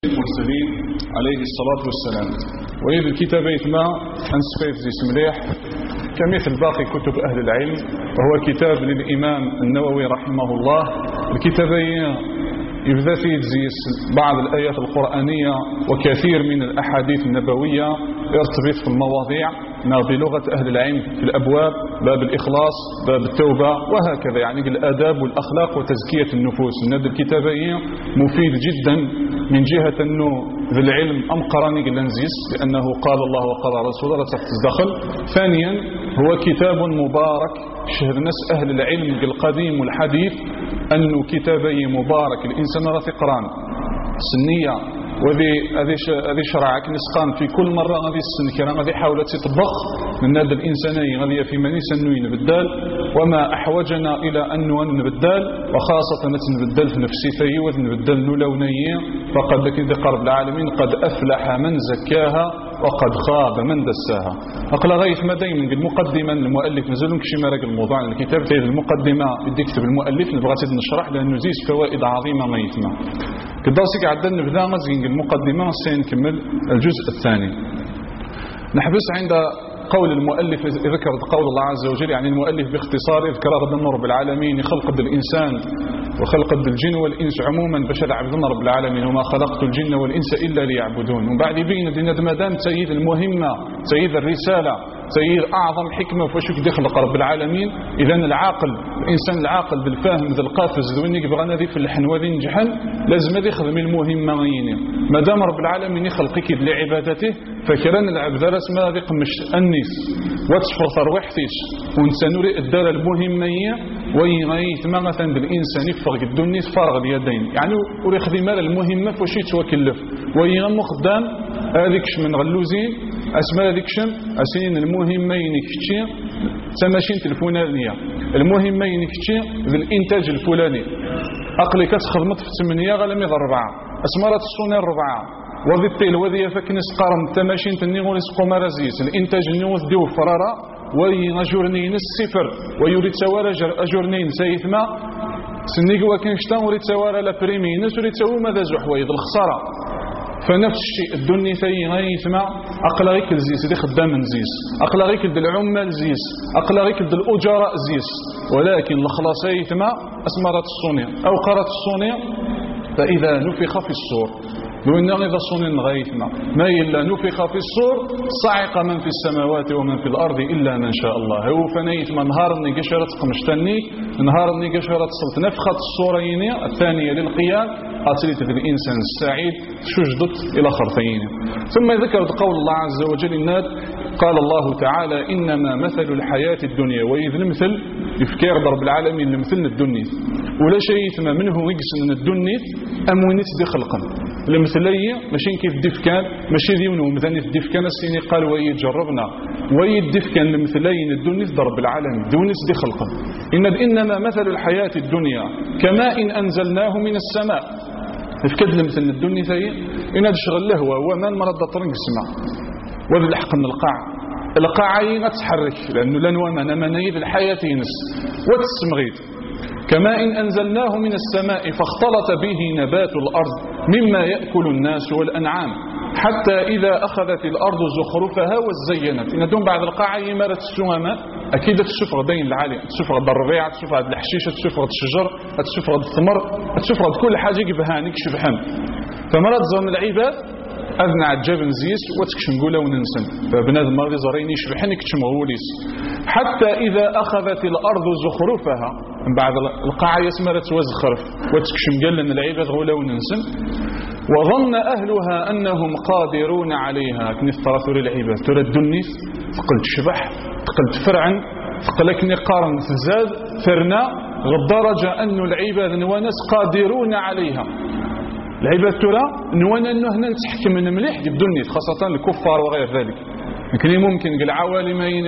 المرسلين عليه الصلاة والسلام. وإذ الكتاب يتما أنسفيف زي سمليح كمثل باقي كتب أهل العلم، وهو كتاب للإمام النووي رحمه الله. الكتاب يبدأ فيه تزيس بعض الآيات القرآنية وكثير من الأحاديث النبوية يرتبط في المواضيع بلغة أهل العلم في الأبواب، باب الإخلاص، باب التوبة، وهكذا، يعني الآداب والأخلاق وتزكية النفوس. هذا الكتاب مفيد جدا من جهة أنه ذي العلم أمقراني لنزيس، لأنه قال الله وقال رسوله لا تدخل. ثانيا هو كتاب مبارك شهر ناس أهل العلم القديم والحديث أنه كتابي مبارك الإنسان راه تقران سنية، وهذه شرعك نسقان في كل مرة غادي السن كرام غادي حاولت تطبخ من هذا الإنساني غادي في مني سنوين نبدال، وما أحوجنا إلى أن نبدال، وخاصة نتنبدل في نفسيتي ونبدل نولونية، فقد ذكر قرب العالمين قد أفلح من زكاها وقد خاب من دساها. أقل غاية ما دايما المقدمة المؤلف نزلون كشي مراك الموضوع الكتاب تايد المقدمة بدي يكتب المؤلف نبغى نشرح لأنه زيز فوائد عظيمة ما يتما كدرسك عدنا نبدا غزين المقدمة سنكمل الجزء الثاني. نحبس عند قول المؤلف، ذكر قول الله عز وجل، يعني المؤلف باختصار يذكر رب رب العالمين خلق الإنسان وخلق الجن والإنس عموما باش عبدنا رب العالمين، وما خلقت الجن والإنس إلا ليعبدون. ومن بعد بين دين مادام تأييد المهمة، تأييد الرسالة، تأييد أعظم حكمة فشوف يخلق رب العالمين. إذا العاقل، الإنسان العاقل بالفهم ذا القافز ذوين يبغى نادي في اللحن وذي نجحن لازم يخدم المهمة غيني. ما دام رب العالمين يخلقك لعبادته فكران العبد رسمه ذي قمش النيس وتصفر ثروحتيش ونسانوري الدار المهمية ويغيث ما مثلا بالإنسان يفرق الدنيا فارغ اليدين، يعني وريخدم المهمة فشي توكلف ويغم خدام هذيكش من غلوزين اسماء هذيكش اسين المهمين كتشي تماشين الفلانية، المهمين كتشي بالإنتاج الفلاني أقلي كتخدمت في 8 غلمي 4 اسمارات الصوني 4 وظيفتي الوظيفة كنس قارن تماشين تنيغو لسقو مرازيس الإنتاج نيوث ديو فرارة ويغجورنين الصفر ويريد سوار أجورنين سيثما سنيقوا كنشتا وريد سوار لبريمينس وريد سوار ماذا زحويد الخسارة. فنفس الشيء الدنيا ثي غيثما أقلغيك الزيس دي خدام نزيس، أقلغيك العمال زيس، أقلغيك الأجراء زيس، ولكن الخلاص يثما أسمارات الصونية أو قرات الصونية فإذا نفخ في الصور لأنه إذا صنن غيثنا ما إلا نفخ في الصور صعق من في السماوات ومن في الأرض إلا من شاء الله. هو فنيت من نهار قشرت قمشتني نهار قشرت صلت نفخة الصورين الثانية للقيام أتريت الإنسان السعيد شجدت إلى خرطين. ثم ذكرت قول الله عز وجل الناد قال الله تعالى إنما مثل الحياة الدنيا، وإذ المثل يفكر ضرب العالمين لمثلنا الدنيا ولا شيء ثم منه يقص من الدنيا أمونيت دي خلقا المثلية ماشي كيف الدفكان ماشي ديونه مثلا الدفكان السيني قال ويجربنا ويدفكان المثلين الدنيا ضرب العالم دونس دي خلقا إنما مثل الحياة الدنيا كماء إن أنزلناه من السماء يفكد مثل الدنيا ثي إن هذا شغل له هو من مرض طرنق السماء وذي الحق من القاع تتحرك لأنه لنوما منايد الحياة ينس وتسمغيت كما إن أنزلناه من السماء فاختلط به نبات الأرض مما يأكل الناس والأنعام حتى إذا أخذت الأرض زخرفها وزينت. إن دون بعد القاعة يمارت السوامة أكيد تشوف دين العالي، تشوف الربيع، تشوف الحشيشة، تشوف الشجر، تشوف الثمر، تشوف كل حاجة بهانيك شبحان. فمرات زون العباد أذنع عجاب نزيس وتكشم قولا وننسن فبنادم مرضي زريني شبحانك تشمغوليس حتى إذا أخذت الأرض زخرفها من بعد القاعة يسمرت وزخرف وتكشم قالا العباد غولا وننسن وظن أهلها أنهم قادرون عليها كني الثراثور العباد ترى الدنيس تقلت شبح تقلت فرعا تقلكني قارن تزاد فرنا غالدرجة أن العباد نوانس قادرون عليها. العباد ترى نوانا أنه هنا نتحكم من مليح الدنيا خاصة الكفار وغير ذلك. ممكن العوالمين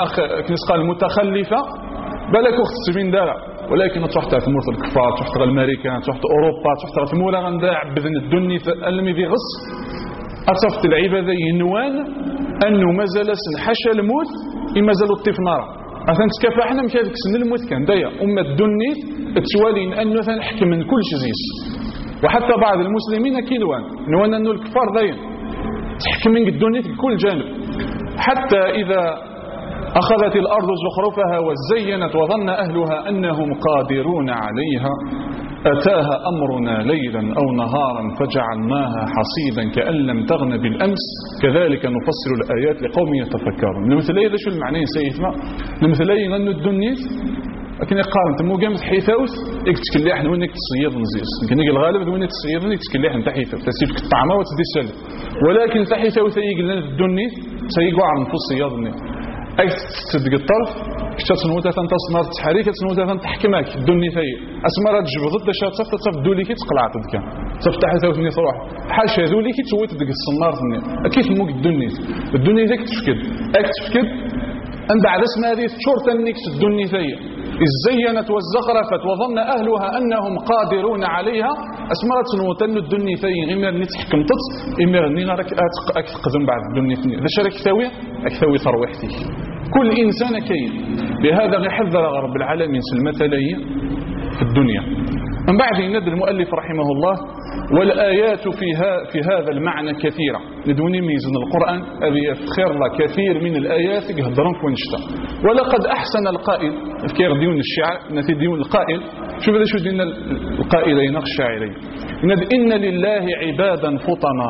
المتخلفة بلك وقت السبين دارا، ولكن تروح في مرض الكفار، تروح في الأمريكان، تروح في أوروبا، تروح في مولا غنداع بذن الدنيا فألمي ذي غص أصفت العبادة ينوان أنه مازال سنحشى الموت إما زالوا الطيف نارا أثنى تكافحنا مكادك سن الموت كان دايا أم الدنيا تسوالين أنه ثنحكم من كل شزيس وحتى بعض المسلمين كيلوان نوانا أنه الكفار داين تحكمين الدنيا في كل جانب، حتى إذا أخذت الأرض زخرفها وزينت وظن أهلها أنهم قادرون عليها أتاها أمرنا ليلا أو نهارا فجعلناها حصيدا كأن لم تغن بالأمس كذلك نفصل الآيات لقوم يتفكرون. المثلية ذا شو المعنى سيدنا؟ المثلية أن الدنيا لكن يقارن تمو قامت حيثاوث يكتكليح نونك تصيد نزيس يمكن يجي الغالب نونك تصيد نونك تكليح نتا حيثاوث تسيبك الطعمة وتدي سلب، ولكن تا حيثاوث يجي لنا الدنيا سيقع عن نفس الصياد أي تصدق الطرف كتنوتا تصنر تحريك كتنوتا تحكمك الدنيا ثي أسمر تجبد ضد شات صفت صف دولي كي تقلع تدك صفت حيثاوث ني تروح حاشا ذولي كي تويت ديك الصنار كيف موك الدنيا ذيك تفكد تفكد أن بعد اسم هذه شرطة نيكس الدنيا ثي زينت وزخرفت وظن أهلها أنهم قادرون عليها أسمرت نوتن الدنيا ثي إمير نتحكم تط إمير نغارك أتقدم بعد الدنيا ثي ذا شارك أكثوي ثروحتي كل إنسان كين بهذا يحذر رب العالمين سلمتلي في الدنيا. من بعد يند المؤلف رحمه الله والآيات في هذا المعنى كثيرة ندوني ميزن القرآن أبي يفخر لك كثير من الآيات يهدرون في ونشتا ولقد أحسن القائل فكير ديون الشعر نتي ديون القائل شوف هذا شو دينا القائلين الشاعرين إن لله عبادا فطنا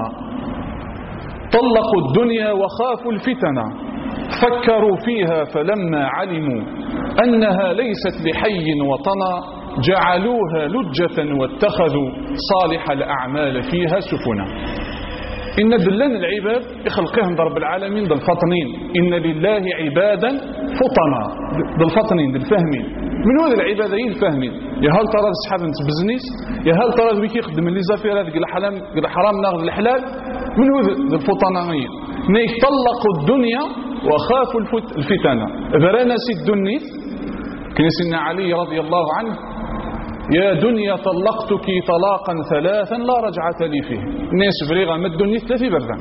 طلقوا الدنيا وخافوا الفتنة فكروا فيها فلما علموا أنها ليست لحي وطنا جعلوها لجة واتخذوا صالح الأعمال فيها سفنا. إن دلنا العباد يخلقهم رب العالمين بالفطنين إن لله عبادا فطنا بالفطنين بالفهمين من هذا العبادين الفهمين يا هل ترى الصحاب بزنيس يا هل ترى بيك يخدم اللي زافير هذا الحرام ناخذ الحلال من هذا الفطنانية نيك طلقوا الدنيا وخافوا الفتنة ذرانا سي الدنيا كنسنا علي رضي الله عنه يا دنيا طلقتك طلاقا ثلاثا لا رجعة لي فيه الناس بريغة ما الدنيا ثلاثي بردان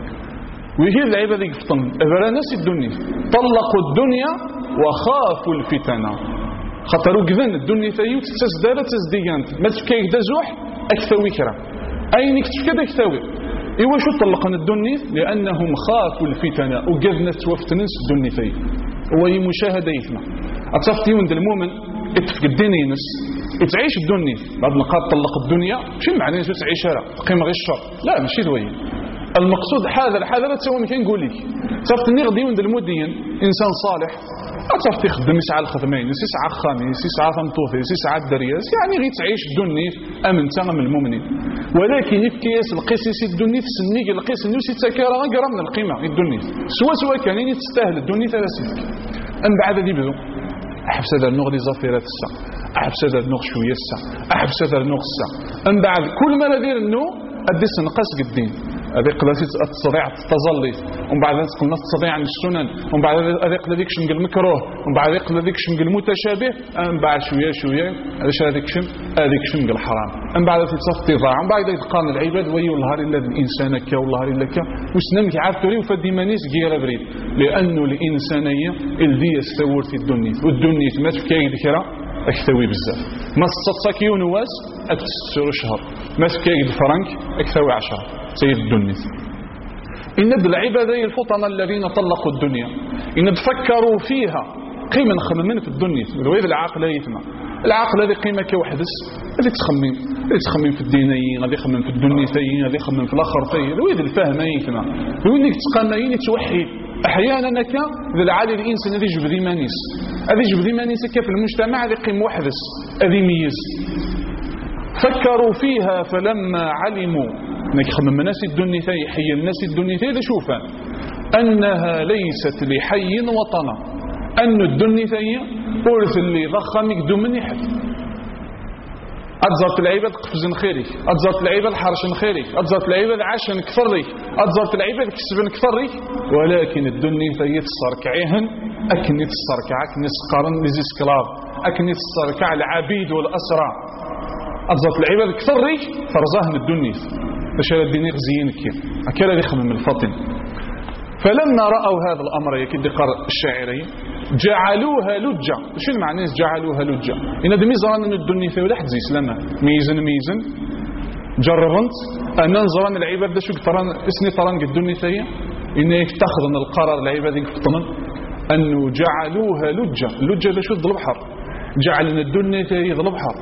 ويهي العبادة يقفطن ذرانا سي الدنيا طلقوا الدنيا وخافوا الفتنة خطروا قذن الدنيا ثيو تتسدالة تزديانت ما تفكيك دزوح أكثوي كرا أينك تفكد أكثوي إيوا شو طلقنا الدنيا لأنهم خافوا الفتنة وقذنت توفتنس الدنيا ثيو وهي مشاهدة يثنى أتصفتي من المؤمن اتفق الدين ينس تعيش الدنيا بعد نقاط طلق الدنيا شو معنى شو تعيشها تقيم غير الشر لا ماشي ذوي المقصود هذا لا تسوي كاين نقول لك صفتني غدي من المدين انسان صالح اتصفت يخدم يسعى الخدمين يسعى خامس يسعى ثمطوث يسعى الدرياس يعني غير تعيش الدنيا امن تمام المؤمنين ولكن يفكيس القيس الدنيا تسنيك القيس نوسي تكارا قرا من القيمه الدنيا سواء كان تستاهل الدنيا ثلاثه ان بعد ذي بدو احبس هذا النوع دي زفيرات الساعه احبس هذا النوع شويه الساعه احبس هذا النوع الساعه ان بعد كل ما ندير النوع اديس نقاس قدين هذيك قلاتي تستطيع التظلي ومن بعد قلنا تستطيع عن السنن ومن بعد هذيك قلاتيك شنق المكروه ومن بعد قلاتيك شنق المتشابه من بعد شويه هذاش هذيك شنق الحرام من بعد تصفي ضاع من بعد يتقان العباد ويو الهار الا الانسان كا والله الا كا وسنمك عافتوري وفدي مانيس غير بريد لانه الانسانيه الذي يستور في الدنيا والدنيا ما تفكاي ذكرى اكثوي بزاف ما تصطكي ونواس اكثر شهر ما تفكاي الفرنك اكثوي 10 سيد الدنيا. إن العبادة الفطنة الذين طلقوا الدنيا إن تفكروا فيها قيمة نخممين في الدنيا وإذا العقل يثمى العقل هذه قيمة كوحدس هذه تخمم في الدينيين هذه يخمم في الدنيا ثيين هذه يخمم في الآخر ثيين وإذا الفهم يثمى وإنك تقامين توحي أحيانا كا ذا العالي الإنسان هذه جبذي مانيس هذه جبذي مانيس كيف المجتمع هذه قيم وحدس هذه ميز فكروا فيها فلما علموا نخمم الناس الدنيا ثي حي الناس الدنيا ثي شوفا أنها ليست لحي وطنا أن الدنيا ثي أرث اللي ضخم يقدم من يحد أتزرت العباد قفز خيري أتزرت العباد حرش خيري أتزرت العباد عشان كثري أتزرت العباد كسب كثري ولكن الدنيا ثي تصركعيهن أكني تصركعك نسقرن لزيسكلاف أكني تصركع العبيد والأسرى أتزرت العباد كثري فرزاهن الدنيا فشال الدين يغزينك أكلا يخمم من الفطن فلما رأوا هذا الأمر يكيد قرأ الشاعرين جعلوها لجة شو المعنى جعلوها لجة إن هذا ميزان أن الدنيا في ولا حد زي سلامة ميزن جربت أن نزران العباد شو تران اسني تران قدوني ثيا إن يتخذن القرار العباد يفطنن أنه جعلوها لجة شو ذو البحر جعلنا الدنيا ثيا ذو البحر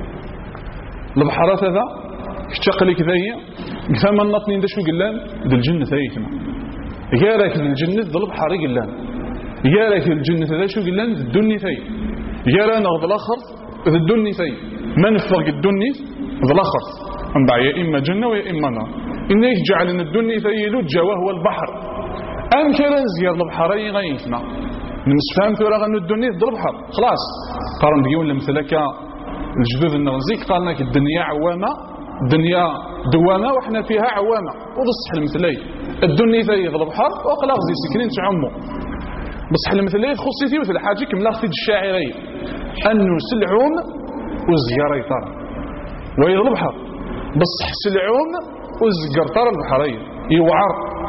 البحر هذا اشتقلك ثيا ثم النطنين ده شو قلان ذو الجنة ثيا كما يالك الجنة ذو البحر قلان يالك الجنة ذا شو قلان ذو الدنيا ثيا يالانا ذو الآخر ذو الدنيا ثيا من فرق الدنيا ذو الآخر أنبع يا إما جنة ويا إما نار إنه يجعل أن الدنيا ثي لجة وهو البحر أم كلا زيار البحرين غيثنا نمسفهم ثورة أن الدنيا ذو البحر خلاص قارن دقيون لمثلك الجدود النغزيك قالنا الدنيا عوامة الدنيا دوامة وإحنا فيها عوامة وضصح المثلي الدنيا ثي ذو البحر وقل أغزي سكرين تعمو بصح المثلي خصيتي مثل حاجك ملاختي الشاعرين أنه سلعون وزياري ترى ويا البحر بصح سلعون وزقر ترى البحرين يوعر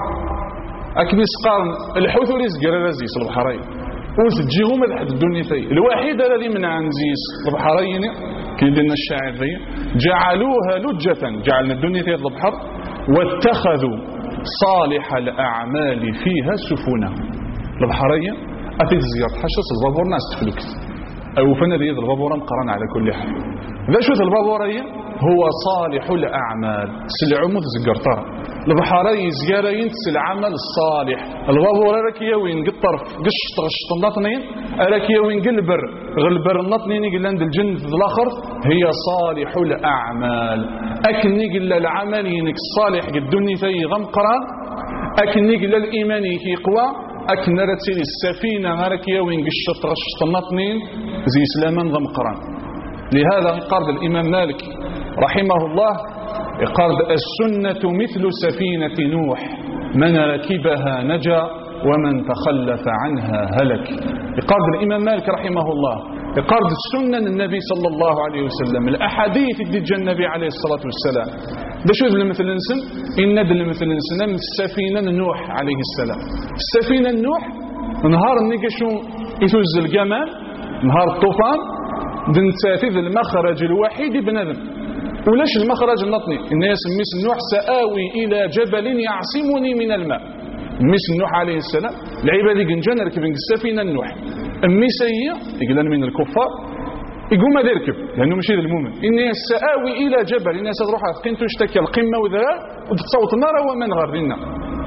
أكن يسقارن الحوث وريزقر رزيس البحرين وتجيهم لحد الدنيا في الوحيد الذي من عن زيس البحرين كي لنا الشاعر ذي جعلوها لجة جعلنا الدنيا في البحر واتخذوا صالح الأعمال فيها سفنا البحرين أتيت زيارة حشص البابور ناس تفلكت أو فنا ذي البابور مقرن على كل حال ذا شو البابورية هو صالح الأعمال سلعو متزقر ترى البحرين زيارين العمل الصالح البابورة ركيا وين قطرف قشط غشط النطنين ركيا وين قلبر غلبر النطنين يقول عند الجنة الآخر هي صالح الأعمال أكن يقول العمل ينك الصالح الدنيا في غمقران أكن يقول الإيمان يقوى أكن رتيل السفينة ركيا وين قشط غشط النطنين زي سلامان غمقران لهذا قرد الإمام مالك رحمه الله قرد السنة مثل سفينة نوح من ركبها نجا ومن تخلف عنها هلك قرد الإمام مالك رحمه الله قرد السنة النبي صلى الله عليه وسلم الأحاديث دي النبي عليه الصلاة والسلام ده شو ذل مثل الإنسان إن ذل مثل الإنسان من السفينة نوح عليه السلام السفينة نوح نهار النقشو يثوز الجمال نهار الطوفان دنتاتي المخرج الوحيد بنذم ولاش المخرج النطني الناس ميس النوح سآوي إلى جبل يعصمني من الماء ميس النوح عليه السلام العبادي قنجان ركبين السفينة النوح الميسية يقولون من الكفار يقول ما يركب لأنه مش هذا المؤمن إني سآوي إلى جبل الناس تروح قيمته اشتكي القمة وذرار وتصوت النار ومن غرنا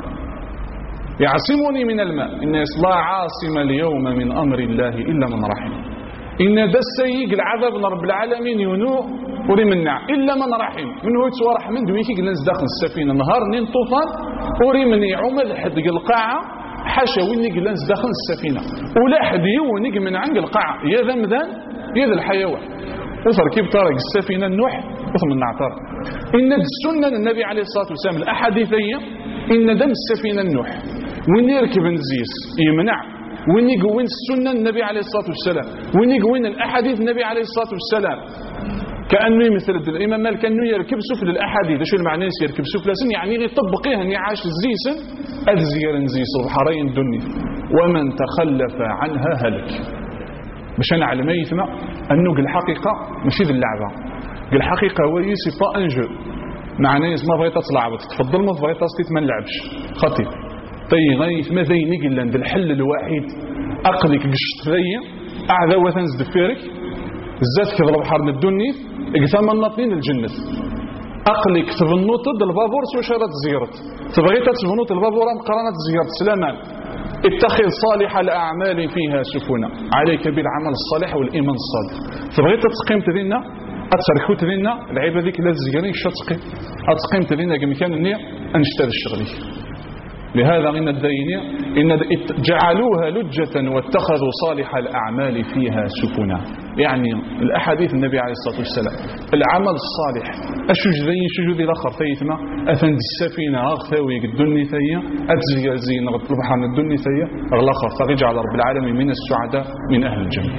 يعصمني من الماء الناس لا عاصم اليوم من أمر الله إلا من رحم إن ذا السيق العذاب من رب العالمين ينوء ورمنع إلا من رحم من هو يتسوى رحمن دويكي قلناز داخل السفينة نهار نين طوفان ورمني عمل حد القاعة حاشا ويني قلناز داخل السفينة ولا حد يونيك من عند القاعة يا ذا مذان يا ذا الحيوان وتركب طارق السفينة النوح وثم النعتار إن السنة النبي عليه الصلاة والسلام الأحاديثية إن دم السفينة النوح وين يركب نزيس يمنع وين يقوين السنة النبي عليه الصلاة والسلام وين يقوين الأحاديث النبي عليه الصلاة والسلام كأنه مثل الإمام مالك كأنه يركب سفل الأحاديث شو المعنى يركب سفل يعني يطبقيه أن يعاش الزيسن أذزير نزيس البحرين الدنيا ومن تخلف عنها هلك باش أنا على ما يثمع أنه الحقيقة ماشي ذي اللعبة الحقيقة هو يسي با انجو معناه ما بغيت تلعب تفضل ما بغيت ما نلعبش خطيب طيب غيث ما ذي نقل عند الحل الوحيد أقلك قشت ذي أعذى وثنز دفيرك الزات كذا البحر من الدنيا اقثام الناطين الجنة أقلك تظنوت ضد البابور سوى شارة زيارة تبغيت تظنوت البابور مقارنة زيارة سلامان اتخذ صالح الأعمال فيها سفنا عليك بالعمل الصالح والإيمان الصالح تبغيت تقيم تذينا أتركو تذينا العيبة ذيك لا تزيقني شتقي أتقيم تذينا كمكان النية أنشتاد الشغلي لهذا إن الدينية إن جعلوها لجة واتخذوا صالح الأعمال فيها سفنا يعني الأحاديث النبي عليه الصلاة والسلام العمل الصالح الشجذين شجذي الآخر ثيثما أفند السفينة أغثاوي الدنيا ثية أتزيزين البحر الدنيا ثية الآخر فغجعل رب العالمين من السعداء من أهل الجنة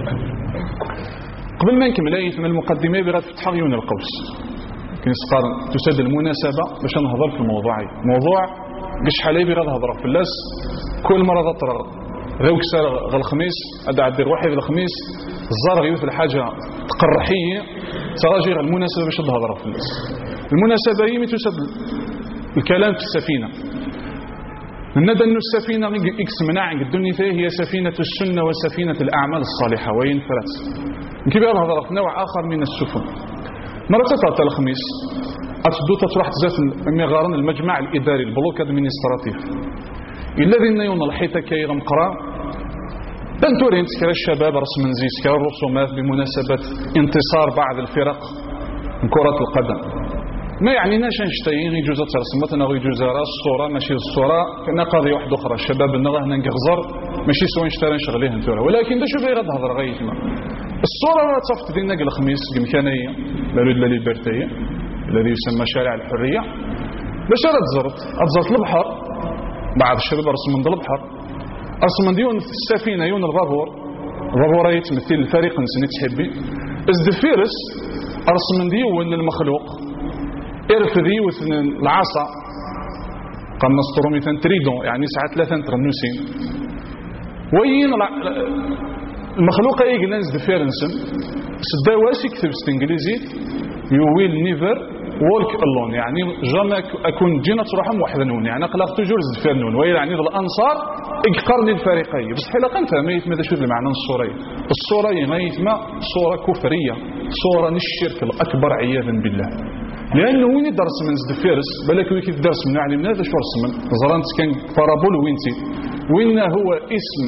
قبل ما نكمل من المقدمة بغد فتح عيون القوس كنسقار تسد المناسبة باش نهضر في الموضوع قش حليبي غاد هضر في اللاس كل مرة تطرق ذوك سار الخميس أدعى واحد الخميس الزار غيوث الحاجة تقرحية تراجع المناسبة باش تهضر في اللاس المناسبة هي تسد الكلام في السفينة. ندى أن السفينة منع عند الدنيا هي سفينة السنة وسفينة الأعمال الصالحة وين فرات كبير هذا نوع آخر من السفن. مرة تطلع الخميس أتدو تروح تزات مغارن المجمع الإداري البلوك ادمينستراتيف الذين يون الحيطة كيرا مقرا تنتورين تكرا الشباب رسم نزيس كرا الرسومات بمناسبة انتصار بعض الفرق من كرة القدم. ما يعني ناش نشتاين يجوز ترسمت انا يجوز راس الصوره ماشي الصوره كنا قضيه واحده اخرى الشباب النغه هنا نغزر ماشي سوا نشتري نشغليه انتورا ولكن دا شوف غير تهضر غير الصوره تصفت دينا الخميس الامكانيه لا ليبرتيه الذي يسمى شارع الحريه باش تزرت البحر بعض الشباب رسم من البحر رسم ديون في السفينه يون البابور يتمثل الفريق نسني تحبي ازدفيرس رسم ديون المخلوق ارفذي وثن العصا قام نسطرو مثلا تريدون يعني ساعات 3 ترنوسين وين المخلوق يجلس دفيرنسن سدا واش يكتب بالانجليزي يو ويل نيفر وولك الون يعني جامع اكون جينا تروحهم وحدنون يعني قلق توجور دفيرنون ويل يعني الانصار اقرن الفريقين بس حلا قنفه ما يتم شو المعنى الصوري الصوره ما يتم صوره كفريه صوره الشرك الاكبر عياذا بالله. لانه وين يدرس من زدفيرس بالك وين يدرس من علم هذا شو رسم زرانت كان بارابول وينتي وين هو اسم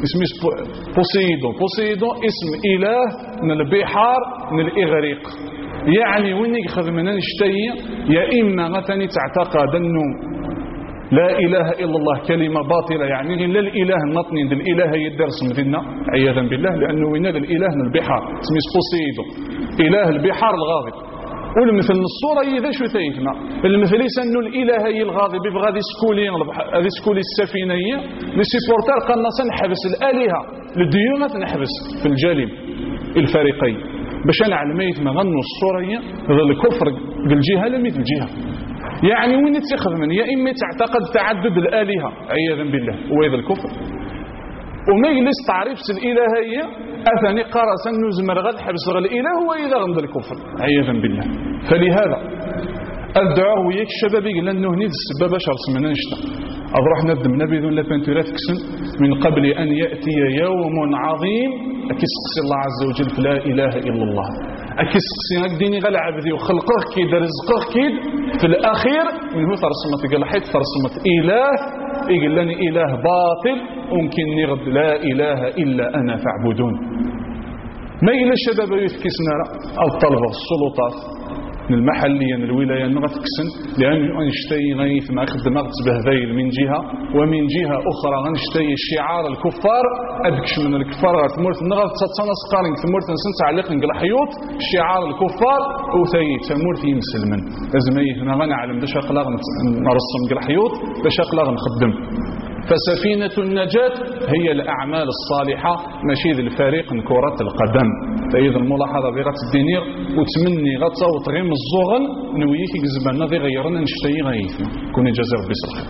بوسيدون اسم اله من البحار من الاغريق يعني وين ياخذ من نشتي يا اما مثلا تعتقد انه لا اله الا الله كلمه باطله يعني لا الاله النطني الاله يدرس مدينه عياذا بالله لانه وين الاله من البحار اسمه بوسيدون اله البحار الغاضب. والمثل الصورة إذا شو ثيثنا المثل يسنو الإله الغاضب بغادي سكولي السفينة لسيبورتال قلنا سنحبس الآلهة للديونة نحبس في الجانب الفريقين باش نعلم ما غنوا الصورة هذا الكفر بالجهة لا مثل الجهة يعني وين تاخذ من يا إما تعتقد تعدد الآلهة عياذا بالله وهذا الكفر وما يجلس تعريف الإلهية أثني قرص أنه زمر غد حبس الإله هو إذا غمد الكفر عياذا بالله. فلهذا الدعاء وياك الشباب يقول لأنه هنيد السبب شرس من نشتا أضرح ندم نبي ذو لفنتورات كسن من قبل أن يأتي يوم عظيم أكسقسي الله عز وجل لا إله إلا الله أكسقسي أكديني غل عبدي وخلقه كيد رزقه كيد في الأخير من هو ترسمت قال حيث ترسمت إله يقول لني إله باطل ممكن نغد لا إله إلا أنا فاعبدون. ما إلا الشباب يفكسنا الطلبة السلطات من المحلية من الولاية نغتكسن لأن أنشتي غيث ما أخذ مغت بهذيل من جهة ومن جهة أخرى أنشتي شعار الكفار أدكش من الكفار تمرت نغت تتصنص قارن تمرت نسنت عليق نقل حيوت شعار الكفار وثي تمرت يمسل من لازم يثنا غنعلم باش أقلاغ نرسم نقل حيوت باش أقلاغ نخدم. فسفينة النجاة هي الأعمال الصالحة ماشي الفريق من كرة القدم. فإذا الملاحظة بغت الدينير وتمني غطا وتغيم الزغن نويك يجزبنا ذي غيرنا نشتي غيثنا كون يجازي ربي صالح.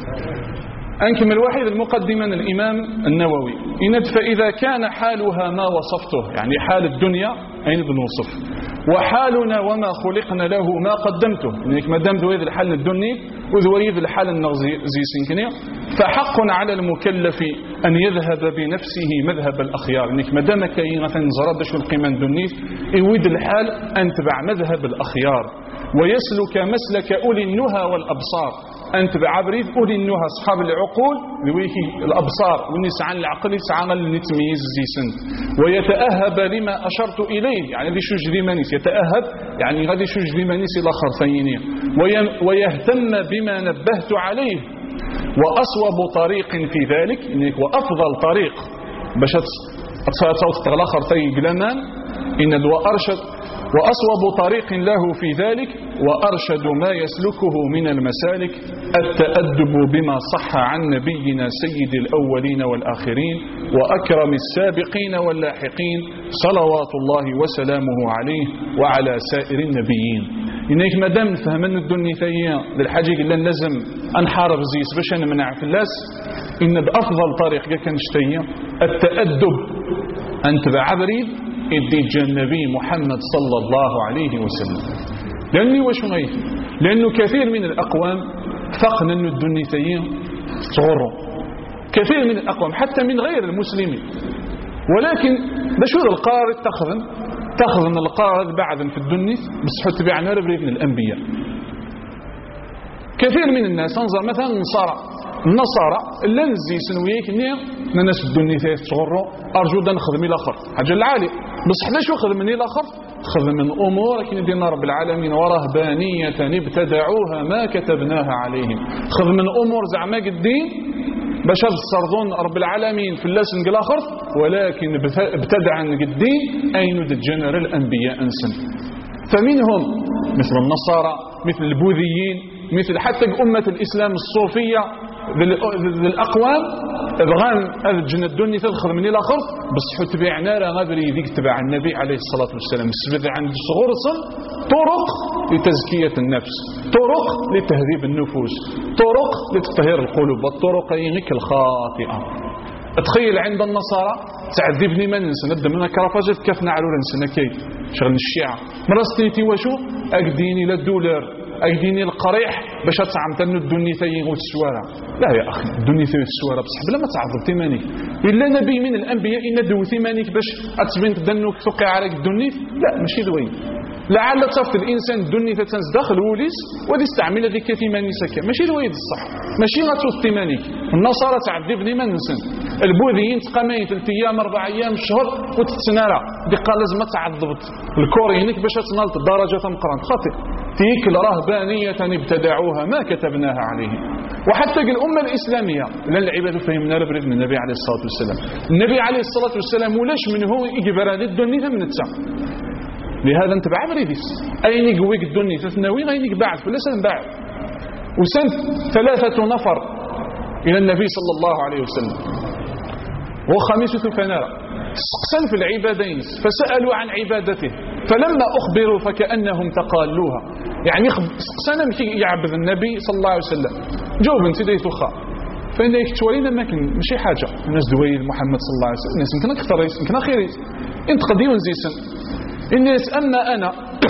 أنكمل واحد المقدمة الإمام النووي فإذا كان حالها ما وصفته يعني حال الدنيا أين بنوصف وحالنا وما خلقنا له ما قدمته يعني ما دام ذويذ الحال الدنيا وذويذ الحال النغزي سنكنيا فحق على المكلف أن يذهب بنفسه مذهب الأخيار يعني ما دام كاين مثلا زرد شو القيمة الدنيا يود الحال أن تبع مذهب الأخيار ويسلك مسلك أولي النهى والأبصار أن تبع بريد أولي النهى أصحاب العقول لويكي الأبصار والنسعى عن العقل يسعى لنتميز زيسن ويتأهب لما أشرت إليه يعني غادي شوج ديمانيس يتأهب يعني غادي شوج ديمانيس إلى خرفيني ويهتم بما نبهت عليه وأصوب طريق في ذلك وأفضل طريق باش تغلى خرطي قلمان إن وأصوب طريق له في ذلك وأرشد ما يسلكه من المسالك التأدب بما صح عن نبينا سيد الأولين والآخرين وأكرم السابقين واللاحقين صلوات الله وسلامه عليه وعلى سائر النبيين. إنك مدام فهمنا الدنيا ثيئة للحاجة إلا لازم أنحارب زيس باش نمنع في اللاس إن بأفضل طريق كان شتية التأدب أن تبع بريد إدي النبي محمد صلى الله عليه وسلم لأني واش غايث لأنه كثير من الأقوام فقنا أن الدنيثيين تغروا، كثير من الأقوام حتى من غير المسلمين. ولكن بشو القارد تخذن القارد بعدا في الدنيث بس حتى بيعنا ربريتنا الأنبياء. كثير من الناس انظر مثلا النصارى اللي نزي سنويك نير ناس الدنيثيات تغروا أرجو دا نخدم إلى آخر حاجة العالي بس حدا شو خدم من إلى آخر خدم من أمور لكن دينا رب العالمين ورهبانية ابتدعوها ما كتبناها عليهم. خدم من أمور زعما الدين باش السرضون رب العالمين في اللسن الآخر ولكن ابتدع الدين أين تجنر الأنبياء أنسن. فمنهم مثل النصارى مثل البوذيين مثل حتى أمة الإسلام الصوفية الأقوام بغان الجنة الدنيا تدخل من الآخر بس حتى بيعنا راه غابري ذيك تبع النبي عليه الصلاة والسلام. السبب عند صغور طرق لتزكية النفس، طرق لتهذيب النفوس، طرق لتطهير القلوب، والطرق ينك الخاطئة. تخيل عند النصارى تعذبني ما ننسى ندم من كرافاجة كفنا على ننسى كي شغل الشيعة مرستيتي وشو أقديني للدولار أيديني القريح باش تطعم تنو الدنيثيين والسوارة. لا يا أخي الدنيثيين والسوارة بصح بلا ما تعظم ثمانيك إلا نبي من الأنبياء إن دو ثمانيك باش أتبين تدنوك توقع عليك الدنيث. لا ماشي دوين لعل تصفت الإنسان الدنيثة داخل وليس ودي استعمل ذيك ثماني سكة ماشي دوين الصح ماشي غتوث ثمانيك. النصارى تعذبني ما ننسن، البوذيين تقامين 3 أيام 4 أيام الشهر وتتسنارا دي قال لازم تعذبت. الكوريينك باش تنالت درجة مقران خاطئ تلك الرهبانية ابتدعوها ما كتبناها عليهم. وحتى الأمة الإسلامية لن العباد فهمنا لبرد من النبي عليه الصلاة والسلام. النبي عليه الصلاة والسلام ولاش من هو إجبار هذه الدنيا من التسع لهذا انت بعد بريديس أين يقويك الدنيا تثنوي أين بعد فلا سن بعد. وسنت 3 نفر إلى النبي صلى الله عليه وسلم وخميسة فنارا سقسا في العبادين فسألوا عن عبادته فلما أخبروا فكأنهم تقالوها. يعني سقسانا مكي يعبد النبي صلى الله عليه وسلم جاوب انت ديتو خا فإن يكتوالينا ما كان ماشي حاجة الناس دويل محمد صلى الله عليه وسلم الناس يمكن أكثر يمكن أخير انت قديون زيسن الناس أما أنا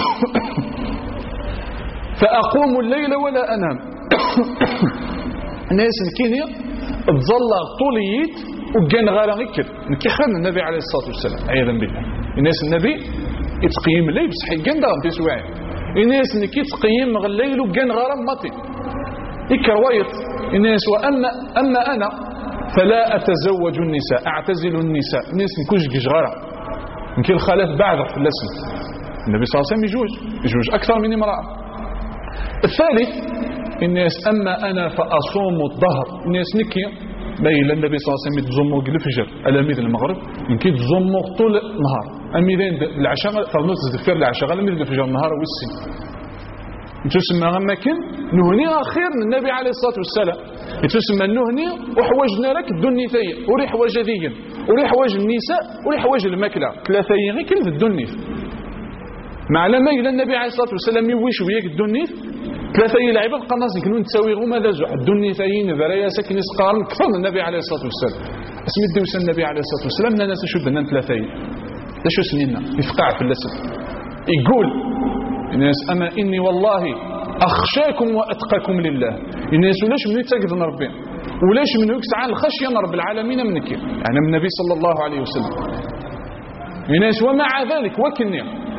فأقوم الليل ولا أنام الناس الكينيا تظل طوليت وكان غير غير نكي خلنا النبي عليه الصلاة والسلام عياذا بالله. الناس النبي يتقيم الليل بصح كان دار في سواعي الناس نكي تقيم الليل وكان غير ماتي يكرويط الناس. أما أنا فلا أتزوج النساء أعتزل النساء الناس نكوش جغارة نكي الخالات بعد في اللسن. النبي صلى الله عليه وسلم يجوج أكثر من امرأة. الثالث الناس أما أنا فأصوم الظهر الناس نكي باين النبي صلى الله عليه وسلم يتزموا الفجر على ميد المغرب يمكن يتزموا طول النهار أميدين العشاء فرنوت تذكر العشاء على ميد الفجر النهار والسن تسمى غما كان نهني أخير من النبي عليه الصلاة والسلام تسمى النهني وحواجنا لك الدنيا ثيا وري حواج ذيا وري حواج النساء وري حواج الماكلة 3 غير كل في الدنيا مع لما إلى النبي عليه الصلاة والسلام يويش وياك الدنيا 3 يلعبوا القناص يكونوا تساوي غوما دازو الدنيا ثايين ذريا ساكن يسقارن كثر من النبي عليه الصلاة والسلام. اسمي الدوس النبي عليه الصلاة والسلام الناس شدنا 3 لا شو سنينا يفقع في اللسن يقول الناس أما إني والله أخشاكم وأتقاكم لله الناس ولاش من يتقدن ربي ولاش من يكسعان الخشية رب العالمين منك يعني من النبي صلى الله عليه وسلم الناس ومع ذلك وكني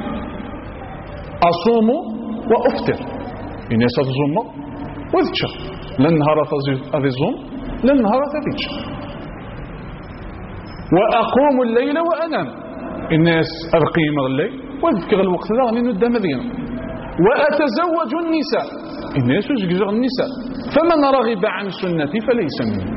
أصوم وأفطر الناس تزوم وذكر لا النهار تزوم لا النهار تذكر وأقوم الليل وأنام الناس أقيم الليل وذكر الوقت ذا غني ندى مدينة وأتزوج النساء الناس يزوج النساء فمن رغب عن سنتي فليس مني.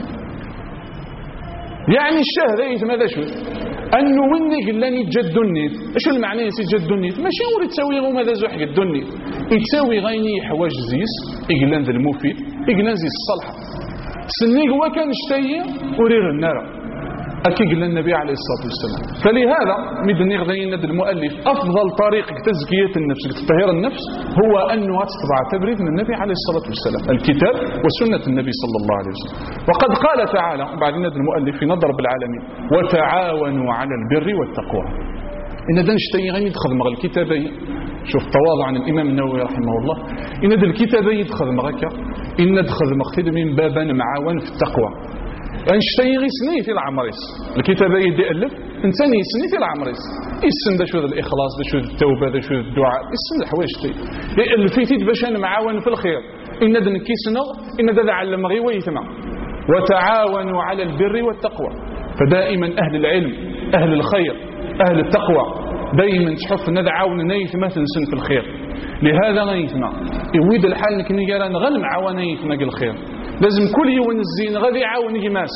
يعني الشهر ماذا شو أنه ويني قلاني جد النيت شو المعنى يجد النيت ماشي هو تساوي غو ماذا زوح قد النيت يتساوي غيني حواج زيس يقلان ذا المفيد يقلان زيس الصالحة سني هو كان اشتايا ورير النار أكي قلنا النبي عليه الصلاة والسلام. فلهذا مدني غذين المؤلف أفضل طريق تزكية النفس تطهير النفس هو أنه تتبع تبريد من النبي عليه الصلاة والسلام الكتاب وسنة النبي صلى الله عليه وسلم. وقد قال تعالى بعد ند المؤلف في نظر بالعالمين وتعاونوا على البر والتقوى إن دان اشتايا غير يدخل مغ الكتابين شوف التواضع عن الإمام النووي رحمه الله. إن هذا الكتاب يدخل مغاكا إن دخل مقتل من بابا معاون في التقوى. أنشتي غيسني في العمريس الكتاب يألف إنسان يسني في العمريس يسن دا شو الإخلاص دا شو التوبة دا شو الدعاء يسن الحوايج تي يألف فيتي باش أنا معاون في الخير إن هذا نكيسنا إن هذا علم غي ويثمع وتعاونوا على البر والتقوى. فدائما أهل العلم أهل الخير أهل التقوى دائما تحف ندى عاون نيثما تنسن في الخير. لهذا نيثما يويد الحال نكني قال نغل معاون نيثما الخير. لازم كل يوم الزين غادي يعاون يماس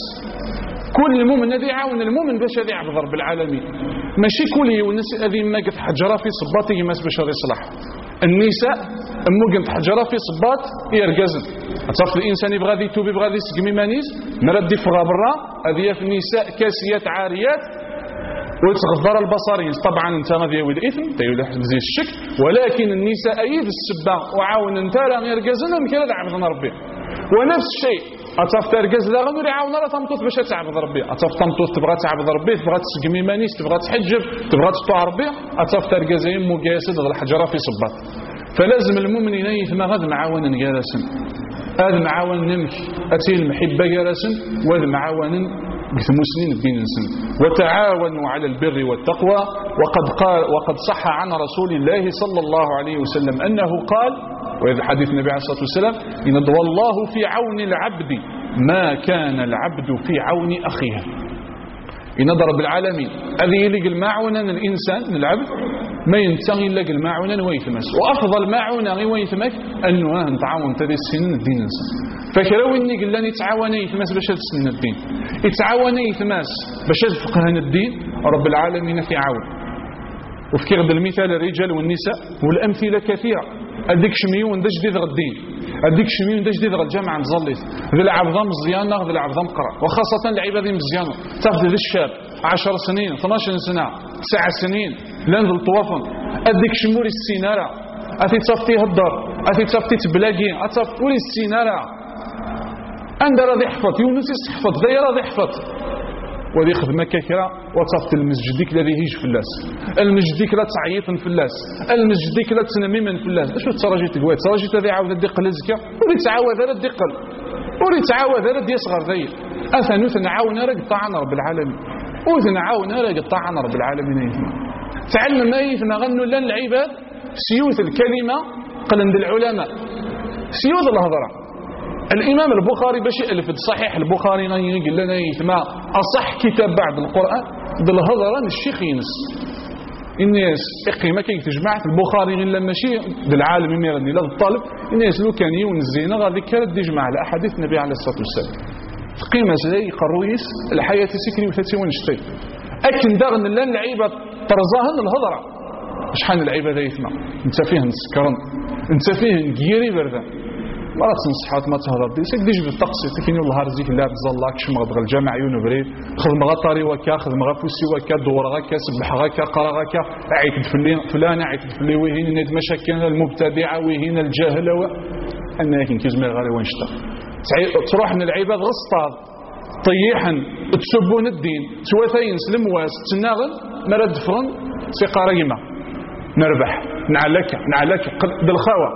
كل المؤمن غادي يعاون المؤمن باش غادي يعبد رب العالمين. ماشي كل يوم الناس هذه ما قد حجره في صباط يماس باش غادي يصلح. النساء مو قد حجره في صباط يرقزن. تصف الانسان يبغى غادي يتوب يبغى غادي يسقمي مانيس مرد يفغى برا هذه في النساء كاسيات عاريات وتغضر البصرين. طبعا انت غادي يولي الاثم تيولي زي الشك ولكن النساء ايد السبه وعاون انت راه يرقزن يمكن هذا عبدنا ربي. ونفس الشيء أطاف تركز لا غنوري عاون راه تمطوط باش تعبد ربي. أطاف تمطوط تبغى تعبد ربي تبغى تسقمي مانيس تبغى تحجب تبغى تطوع ربي أطاف تركز مقاسد الحجره في صباط. فلازم المؤمن ينيث ما غاد معاون جالسا هذا معاون نمشي أتي المحبة جالسا وهذا معاون بثمسنين الدين السن. وتعاونوا على البر والتقوى. وقد صح عن رسول الله صلى الله عليه وسلم أنه قال وهذا حديث النبي عليه الصلاة والسلام إن والله في عون العبد ما كان العبد في عون أخيه. إن رب العالمين هذه يلقى المعونة الإنسان العبد ما ينتغي لك المعونة ويثمس. وأفضل معونة ويثمك أنه نتعاون تدي السن الدين الإنسان. فكروا إني قل لن يتعاون يثمس باش تسن الدين يتعاون يثمس باش تفقهن الدين. رب العالمين في عون. وفي غد المثال الرجال والنساء والأمثلة كثيرة. أديك شميون دا جديد غدين أديك شميون دا جديد غد جامعة نزليت ذي العبضة مزيانة ذي العبضة مقرأ وخاصة العبادة مزيانة تاخذ ذي الشاب 10 سنين 12 سنة 9 سنين لان ذي الطوافن أديك شموري السينارة أتي تصفتي هدر أتي تصفتي تبلاقي أتصفتي السينارة عند راضي حفظ يونس يحفظ ذي راضي حفظ وذي خدمة كثيرة وتصفت المسجدك الذي هيج في اللاس المسجدك لا تعيط في اللاس المسجدك لا تنميما في اللاس شو تراجي تقوى تراجي تذي عاود الدقل الزكاة وري تعاود هذا الدقل وري تعاود هذا يصغر ذي أثنو ثنعاون رق طعن رب العالمين وثنعاون رق طعن رب العالمين تعلم ما يثنى غنوا لن العباد سيوث الكلمة قلند العلماء سيوث الهضرة. الإمام البخاري باش يألف صحيح البخاري قال لنا يثما أصح كتاب بعد القرآن بالهضرة الشيخ ينس الناس إقيمة كي تجمع البخاري غير لما شيء بالعالم يميرني لا الطالب الناس لو كان يون الزينة غادي كانت يجمع الأحاديث النبي عليه الصلاة والسلام قيمة زي قرويس الحياة سكري وثاتي ونشتي أكن داغن لان العيبة ترزاهن الهضرة شحال العيبة ذا يثما انت فيه نسكرن انت فيه نقيري بردا ما راك تنصحات ما تهضر دي سيك ديجي بالطقس تكيني والله رزيك لا بزلاك شمغ دغ الجامع يونو بريد خدم غطاري وكا خدم غفوسي وكا دور غكا سبح غكا قرا غكا عيت فلان عيت فلي وهين ند مشاكل المبتدعه وهين الجاهله انا كاين كيزمر غير وينشطر تروح من العباد غسطاض طيحا تسبون الدين سواثين سلم واس تناغن مرد فرن سيقاريمه نربح نعلك بالخاوه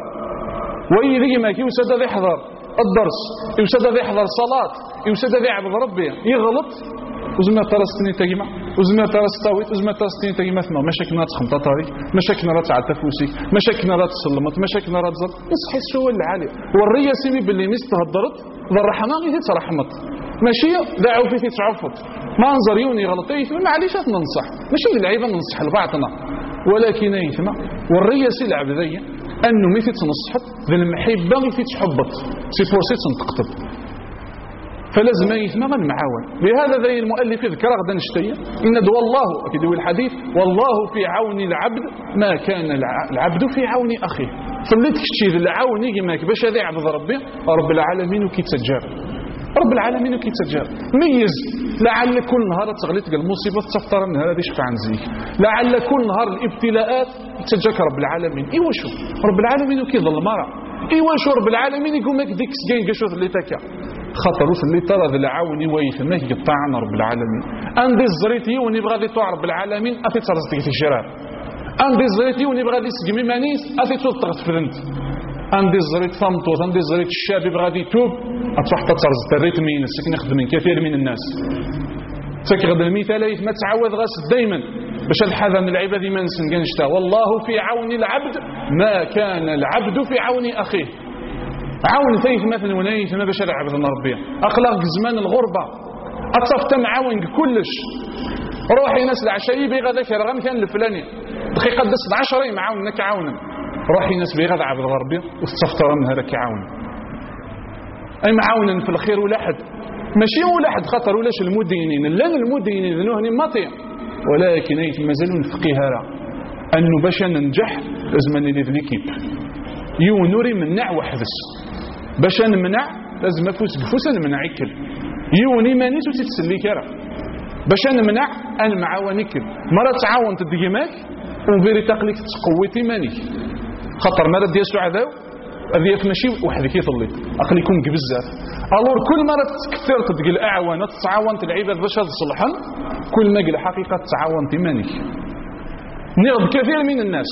ويذي ما يوسد ذي يحضر الدرس يوسد ذي يحضر صلاة يوسد ذي عبد ربي يغلط وزما ترستني تجمع وزما ترستويت وزما ترستني تجمع ثم مشاكلنا تخمط طاري مشاكلنا رات على تفوسي مشاكلنا رات تسلمت مشاكلنا رات زل يصحي شو العالي والريا سيمي باللي مستهدرت ذا الرحمة غير ترحمت ماشي دعوا فيه تعفط ما انظر يوني غلطي معليش ننصح ماشي العيبه ننصح لبعضنا ولكن يثما والريا سي العبديه أنه ميثي تنصحت ذي المحبة ميثي تحبط سي فورسي تنتقطب فلازم يثمى من معاون. لهذا ذي المؤلف يذكر غدا نشتي إن والله أكيد الحديث والله في عون العبد ما كان العبد في عون أخيه فلتك الشيء العون يجي ماك باش هذا عبد ربي رب العالمين كي تسجر رب العالمين كي تسجر ميز لعل كل نهار تغليت المصيبة تفتر من هذا يشفع عن زيك لعل كل نهار الابتلاءات تجاك رب العالمين إيوشو رب العالمين كي ظل مرة إيوشو رب العالمين يقول ماك ديك سجين قشوث اللي تكا خطروس اللي ترى ذي العاوني ويثماك يقطعنا رب العالمين عندي الزريتي ونبغى ذي رب العالمين أفي ترزتك في الشرار عندي زريت يوني بغادي يسقمي مانيس أثي تغط فرنت عندي زريت فامطوط عندي زريت الشاب بغادي يتوب أتروح تترز الريت مين السكن يخدمين كثير من الناس فكي غدا المثال ما تعود غاس دايما باش الحذا من العباد ما نسنقنشتا والله في عون العبد ما كان العبد في عون أخيه عون ثيث مثلا ونيث ما باش العبد ربي أخلاق زمان الغربة أتصفت معاون كلش روحي ناس العشاء بيغا ذاكر غا كان الفلاني دقيقة دس 10 معاونك عاونا روحي ناس بيغا عبد ربي وتصفت من هذا كعاون أي معاونا في الخير ولا حد ماشي ولا حد خطر ولاش المدينين لان المدينين ذنوهني ماطيع ولكن ايت مازالوا نفقيها انه باش ننجح لازم نلي ليكيب يونوري منع وحدس باش نمنع لازم افوس قفوس نمنع يكل يوني مانيس وتتسلي كرا باش نمنع انا معاونك مره تعاون تديماك وفيري تقليك تقويتي ماني خطر مره ديال سعداء هذه ماشي وحدك يطلي اقليكم بزاف الور كل مره تكثر تدق الاعوان تتعاون العباد باش تصلحن كل ما قال حقيقه تعاون تمانك نيض كثير من الناس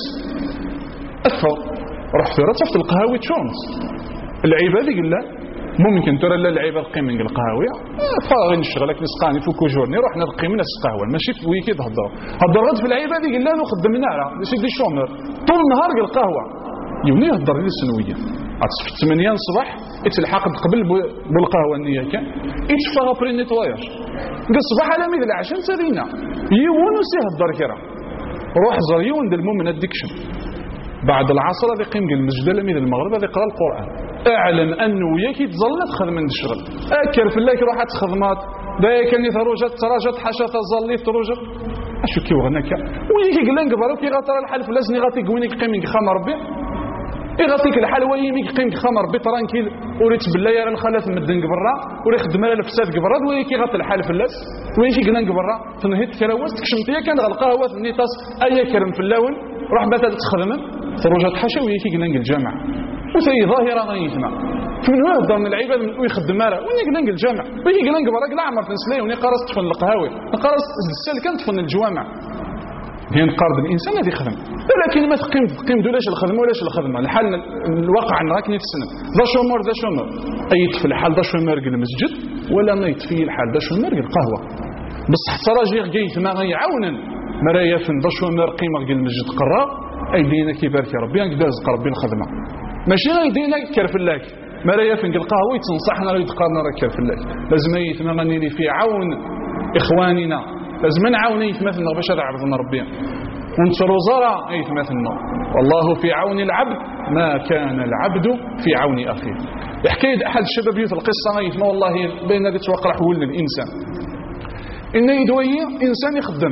اثر رحت رتفت القهاوي تشونس العباد قال لا ممكن ترى لا العباد قيم من القهاوي فاغي نشغلك نسقاني فوكو جورني روحنا نقيم ناس قهوه ماشي في ويكيد هضر في العباد قال لا خدمنا راه سيدي شومر طول النهار قال القهوه يوني يهضر لي السنويه عطف 8 الصباح يتلحق قبل بالقهوه النيه كان يتفا ابري نيتواياج قال الصباح على ميد العشاء سالينا يونو سي هضر كرا روح زريون ديال المؤمن اديكشن بعد العصر هذا يقيم قال المسجد لميد المغرب هذا يقرا القران اعلم انه وياك يتظل تخدم من الشغل اكر في الله روح تخدمات ذاك اللي تراجت حاشا تظلي تروجت اشو كي وغناك وياك قال نقبروا كي غطر الحال فلازني غاتي قوينك قيمك خام ربي يغطيك الحال ويميك قيمك خام ربي ترانكيل وريت بالله يا الخلاف مدن قبرا وري خدم على الفساد قبرا وياك غطي الحال فلاس وياك قال نقبرا تنهيت كراوس تكشمتيه كان القهوه نيطاس اي كرم في اللون روح مثلا تخدم تروجت حاشا وياك قال الجامع وسي ظاهره غيثنا فمن هو يهضر من العباد ويخدم ماله وين قال الجامع وياك قال نقبرا لا عمر تنسلي وني قرص تفن القهاوي قرص السل كان تفن الجوامع هي نقارب الانسان هذا يخدم ولكن ما تقيم دولاش الخدمه ولاش الخدمه الحال الواقع راك نفسنا ذا شومر اي طفل الحال ذا شومر المسجد ولا ما يطفي الحال ذا شومر القهوه بصح تراجي قيت ما غيعاونا مرايا فن ذا شومر قيمه المسجد قرا ايدينا كيبارك ربي نقدر رزق ربي الخدمه ماشي ايدينا كرفلاك مرايا فن القهوه تنصحنا يتقارنا راه كرفلاك لازم يتمنى لي في عون اخواننا لازم نعاوني يتمثلنا باش عرضنا ربي ونصروا زرع يتمثلنا والله في عون العبد ما كان العبد في عون اخيه حكايه احد الشباب في القصه يتما والله بين هذه توقع حول الانسان ان يدوي انسان يخدم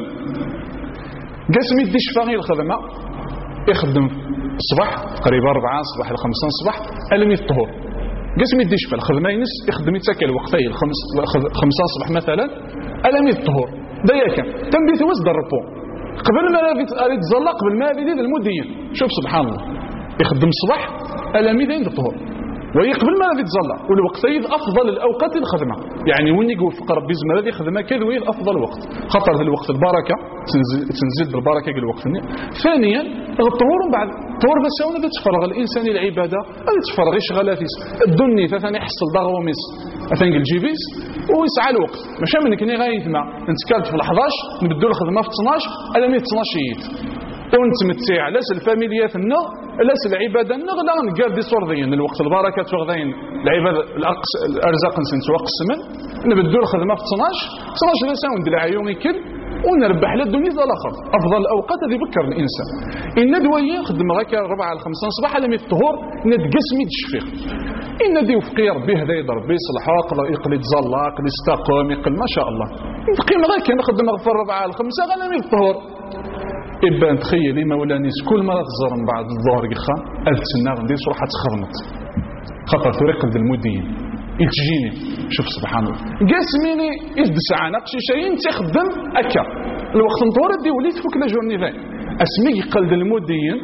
قسم يديش فاغي الخدمه يخدم الصباح قريبا 4 صباح ل 5 صباح الم الطهور قسم يديش فالخدمه ينس يخدم يتسكل وقتين 5 صباح مثلا الم الطهور ضياك تنبيت وسط الربو قبل ما يتزلق قبل ما يبدا المدين شوف سبحان الله يخدم الصباح الامي دين الظهر ويقبل ما يتزلق والوقت افضل الاوقات الخدمه يعني وين يوفق ربي زمان هذه خدمه كذا وين افضل وقت خطر ذا الوقت البركه تنزل بالبركه قال الوقت ثانيا الطهور بعد الطهور بس هنا تتفرغ الانسان العباده يتفرغ يشغل الدنيا ثاني يحصل ضغوميس ثاني الجيبيس ويسعى الوقت ماشي منك ني غايثما نتكلت في 11 نبدو الخدمه في 12 الا 12 يت ونتمتع لاس الفاميليات النغ لاس العباده النغ لا نقال دي صورذين الوقت البركه تغذين العباده الارزاق نسنتوا قسما نبدو الخدمه في 12 لا ساوند العيون يكل ونربح للدنيا الاخر افضل الاوقات هذه بكر الانسان ان دويه خدم غاك 4 ل 5 صباح على الطهور ندقسمي الشفيق ان دي وفقي ربي هذا يضرب يصلح يقلي تزلا يقلي يستقم يقل ما شاء الله نقيم غاك نخدم غفر 4 ل 5 على الطهور إبان تخيلي مولانيس كل مرة تزرم بعد الظهر قخا ألتسنا غندير صراحة تخرمت خطر طريق المدين يتجيني شوف سبحان الله قاسميني يدس عنق شي شيء تخدم أكا الوقت نطور دي وليت فوك لا جورني ذاك اسمي يقلد المدين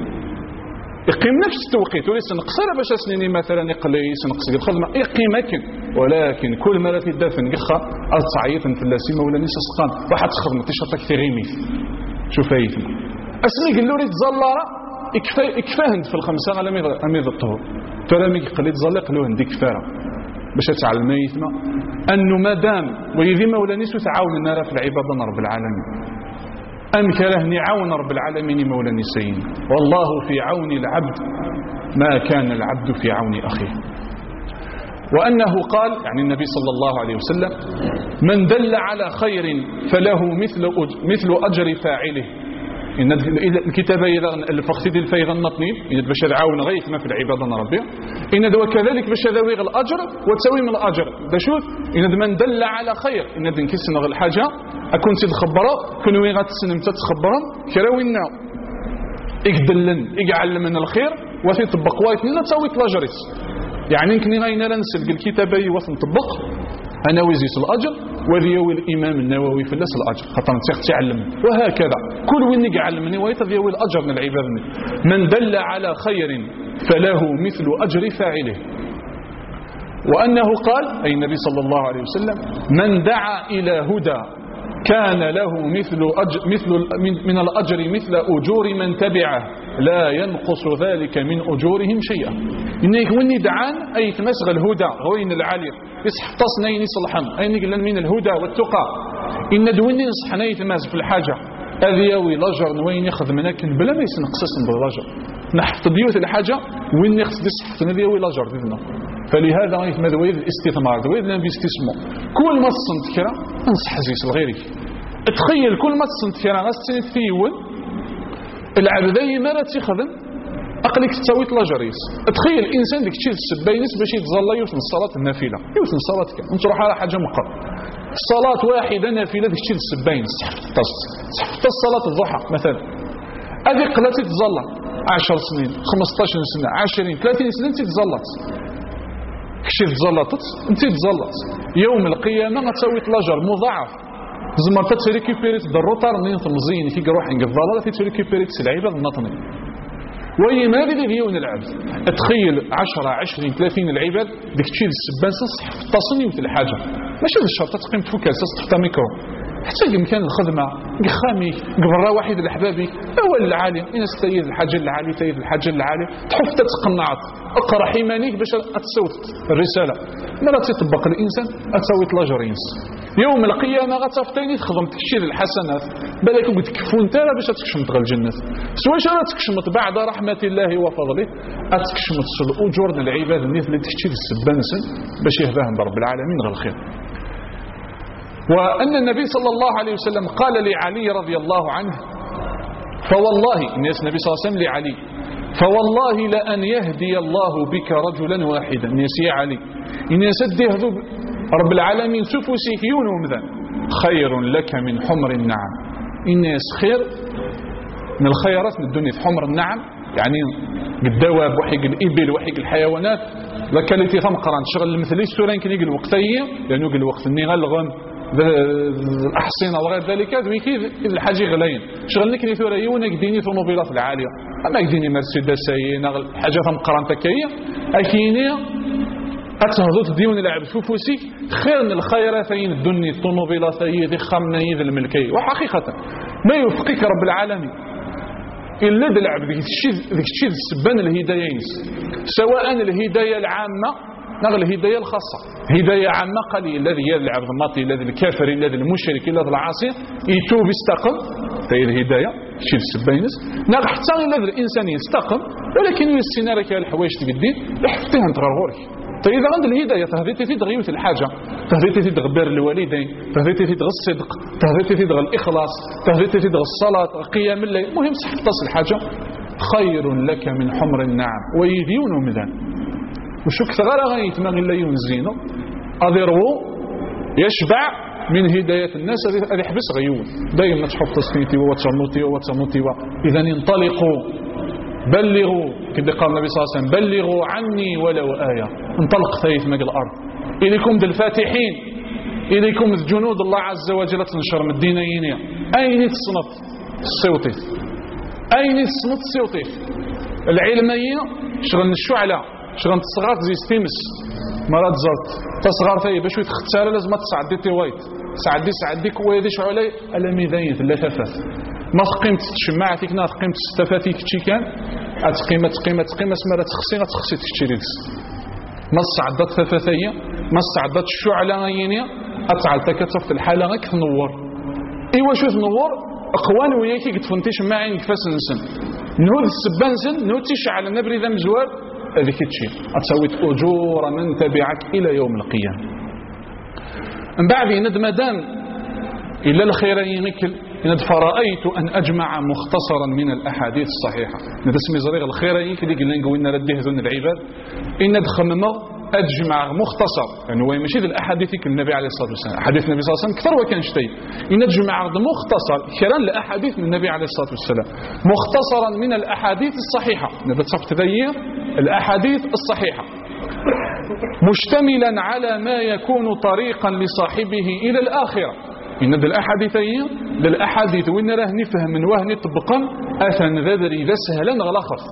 يقيم نفس التوقيت وليس نقصر باش سنيني مثلا يقلي نقص الخدمه يقيم ولكن كل مره تدافن قخا تعيط في اللاسيمه ولا نيس سقان واحد تخدم تشطك في غيميت شوف هايثم اسمي قال له ريت زلارة يكفاهند في الخمسة على ميض الطهور ترى مي قليت زلق له هندي كفارة باش تعلم يثما انه مادام ويذي مولاني تعاون النار في العبادة رب العالمين أم كرهني عون رب العالمين مولاني سيدي والله في عون العبد ما كان العبد في عون أخيه وأنه قال يعني النبي صلى الله عليه وسلم من دل على خير فله مثل أجر فاعله إن الكتاب إذا الفقتدي الفيغ النطنين إن باش يعاون غيث ما في العبادة ربي إن دو كذلك باش يذوي الأجر وتسوي من الأجر ده شوف إن من دل على خير إن نكسن الحاجة أكون تتخبره كنوي غتسنم تتخبرا كراوينا إقدلن إقعلم من الخير وفي طبق وايتنين تسوي تلاجريس يعني يمكن غينا لنسلق الكتابي وتنطبق أنا وزيس الأجر وذيوي الإمام النووي في اللس الأجر خطر نسيخ تعلم وهكذا كل وين يعلمني ويتذيوي الأجر من العباد من دل على خير فله مثل أجر فاعله وأنه قال أي النبي صلى الله عليه وسلم من دعا إلى هدى كان له من الأجر مثل أجور من تبعه لا ينقص ذلك من أجورهم شيئا إنك وني دعان أي تمسغ الهدى غوين العالي يصح تصنين يصلحن أي نقل من الهدى والتقى إن دوني نصحنا يتماس في الحاجة أذيوي لجر وين ياخذ منك بلا ما يسنقصص باللجر نحط بيوت الحاجة وين يخص يصحط نديوي لجر بذنا فلهذا يتماس ويد الاستثمار ويد باستثمار كل ما تصنت كرا انصح زيس لغيرك تخيل كل ما تصنت كرا غاستنت فيون العبدي ما لا تخدم أقلك تسوي لاجريس تخيل إنسان ديك تشيل السباينس باش يتظلى يوتن الصلاة النافلة يوتن الصلاة كان انت روح على حاجة مقر صلاة واحدة نافلة ديك تشيل السباينس صحفت الصلاة الضحى مثلا هذه قلت تتظلى 10 سنين 15 سنة 20 30 سنة انت تظلت كشي تظلطت انت تظلت يوم القيامة غتسوي لاجر مضاعف زمر تتريكيبيريت الروتار منين تمزين كي روح نقض الضلالة تتريكيبيريت العباد النطني وهي ما بدي اليوم العبد تخيل 10 20 30 العباد ديك تشيل السبان صح تصني وتل الحاجه ماشي الشرطه تقيم تفك تحت ميكرو حتى مكان الخدمه خامي قبره واحد لحبابي هو العالي الناس تايد الحاجه العاليه تايد الحاجه العاليه تحف تتقنعت اقرا حيمانيك باش تصوت الرساله ما تطبق الانسان تصوت لاجرينس يوم القيامه غتفتيني تخدم تكشير الحسنات بالك وتكفون ترى باش تكشمت غير الجنه سواء شرا تكشمت بعد رحمه الله وفضله اتكشمت الاجور العباد اللي تكشير السبانسن باش يهداهم رب العالمين غير الخير وأن النبي صلى الله عليه وسلم قال لعلي رضي الله عنه فوالله النبي صلى الله عليه وسلم لعلي فوالله لأن يهدي الله بك رجلا واحدا يا علي إن يسده رب العالمين سفسي كيون ومذن خير لك من حمر النعم إن خير من الخيرات من الدنيا في حمر النعم يعني الدواب وحق الإبل وحق الحيوانات لك التي ثمقرا تشغل مثل السورين كان يقول وقتيه لأنه يقول وقت النغلغن الأحصنة وغير ذلك ذويكي الحاجة غلين شغلني كني ثوريون يقديني طوموبيلات العالية أما يقديني مرسيدسين حاجة ثمقران تكية أكيني أتهضت ديون العبد فوفوسي خير من الخيراتين الدنيا الطوموبيلاتين ذي خمنين ذي الملكية وحقيقة ما يوفقك رب العالمين إلا ذي العبد ذيك الشيء السبان الهدايين سواء الهداية العامة نغل الهداية الخاصة هداية عامة قليل الذي يلعب الماطي الذي الكافر الذي المشرك الذي العاصي يتوب يستقم تاي الهداية شيل السباينس نغل حتى الذي الإنسان يستقم ولكن يستنارك الحوايج تقدين يحفتيها انت غرغورك طيب إذا عند الهداية تهديتي في تغيوث الحاجة تهديتي في تغبير الوالدين تهديتي في تغ الصدق تهديتي في تغ الإخلاص تهديتي في تغ الصلاة قيام الليل مهم صح تصل الحاجة خير لك من حمر النعم ويديون مذان وشو كثر غايتما إلا ينزينه أذيرو يشبع من هداية الناس هذه يحبس غيون دائما تحف تصنيتي وتموتي إذا انطلقوا بلغوا كما قال النبي صلى الله عليه وسلم بلغوا عني ولو آية انطلق ثيث مجل الأرض إليكم بالفاتحين إليكم جنود الله عز وجل تنشر من الدينيين أين الصنط الصوتي أين الصنط الصوتي العلمية شغل الشعلة شغل تصغر زي ستيمس مرات زرت تصغر ثي باش يتختار لازم تصعدي تي وايت سعدي كويدي شعلي على ميدان ثلاثه ما تقيم تشمعتك نا تقيم تستفاتيك تشي كان تقيم اسمها تخصي تشتري ما الصعدات ثلاثيه ما الصعدات الشعله غينيا اتعلتك تصفت الحاله غيك تنور ايوا شو تنور اقوان وياك كتفنتي شماعين كفاس نسن نود السبانسن نود تشعل النبري ذا مزوار هذيك تشي اتسويت اجور من تبعك الى يوم القيامه. من بعد ندمدان الى الخيرين إن فرأيت أن أجمع مختصرا من الأحاديث الصحيحة نتسمي زريغ الخيرين كده قلنا نقولنا رديه ذون العباد إن دخمنا أجمع مختصر يعني هو ماشي الأحاديث النبي عليه الصلاة والسلام أحاديث النبي صلى الله عليه وسلم كثر وكان شتي إن أجمع مختصر كران لأحاديث من النبي عليه الصلاة والسلام مختصرا من الأحاديث الصحيحة نتصف تغيير الأحاديث الصحيحة مشتملا على ما يكون طريقا لصاحبه إلى الآخرة إن الأحاديث وإن راه نفهم من وهن طبقا أثن ذذري ذا سهلا غلخص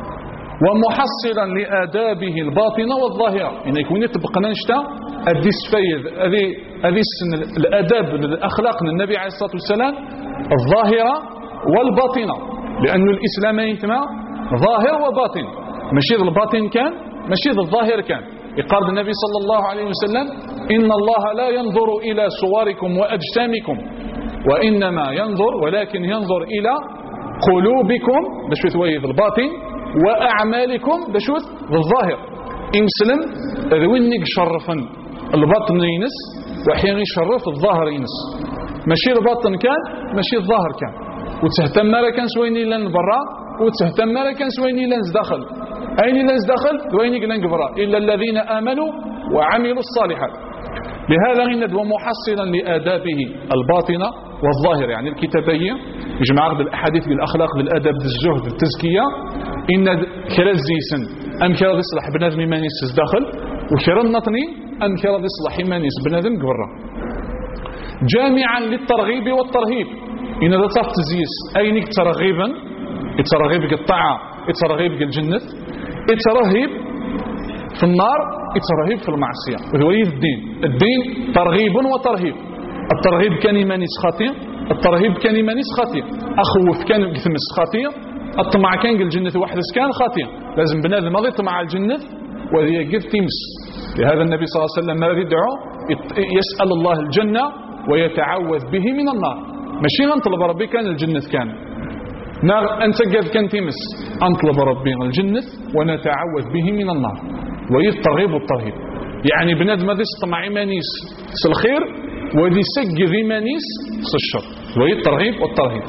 ومحصلا لآدابه الباطنة والظاهرة إن يكون طبقنا نشتا أديس فيذ أديس الآداب الأخلاق للنبي عليه الصلاة والسلام الظاهرة والباطنة لأن الإسلام يتمع ظاهر وباطن مشي الباطن كان مشي الظاهر كان يقال النبي صلى الله عليه وسلم إن الله لا ينظر إلى صوركم وأجسامكم وإنما ينظر ولكن ينظر إلى قلوبكم بشوث ويذ الباطن وأعمالكم بشوث الظاهر إمسلم ذوينك شرفا الباطن ينس وحين يشرف الظاهر ينس ماشي الباطن كان ماشي الظاهر كان وتهتم ما كان سويني لن برا وتهتم ما كان سويني لن داخل أين لن داخل وينك لن برا إلا الذين آمنوا وعملوا الصالحات لهذا غند ومحصلا لآدابه الباطنة والظاهر يعني الكتابية يجمع عقد الأحاديث بالأخلاق بالأدب بالزهد بالتزكية إن كلا زيسن أم كلا يصلح بنادم من يسز داخل وكلا النطني أم كلا يصلح من يسز بنادم قبرة جامعا للترغيب والترهيب إن ذا صفت زيس أينك ترغيبا يترغيبك الطاعة يترغيبك الجنة يترهيب في النار يترهيب في المعصية وهو الدين ترغيب وترهيب الترغيب كان يمانيس خطير الترهيب كان يمانيس خطير أخوف كان يثمس خطير الطمع كان الجنة وحدث كان خطير لازم بنادم ماضي طمع الجنة وهي قد تمس لهذا النبي صلى الله عليه وسلم ما يدعو يسأل الله الجنة ويتعوذ به من النار ماشي نطلب ربي كان الجنة كان نار أنت قد كان تمس أنطلب ربي الجنة ونتعوذ به من النار ويترغيب والترهيب يعني بنادم هذا يستطمع إيمانيس الخير وذي سجر إيمانيس الشر ويترغيب والترهيب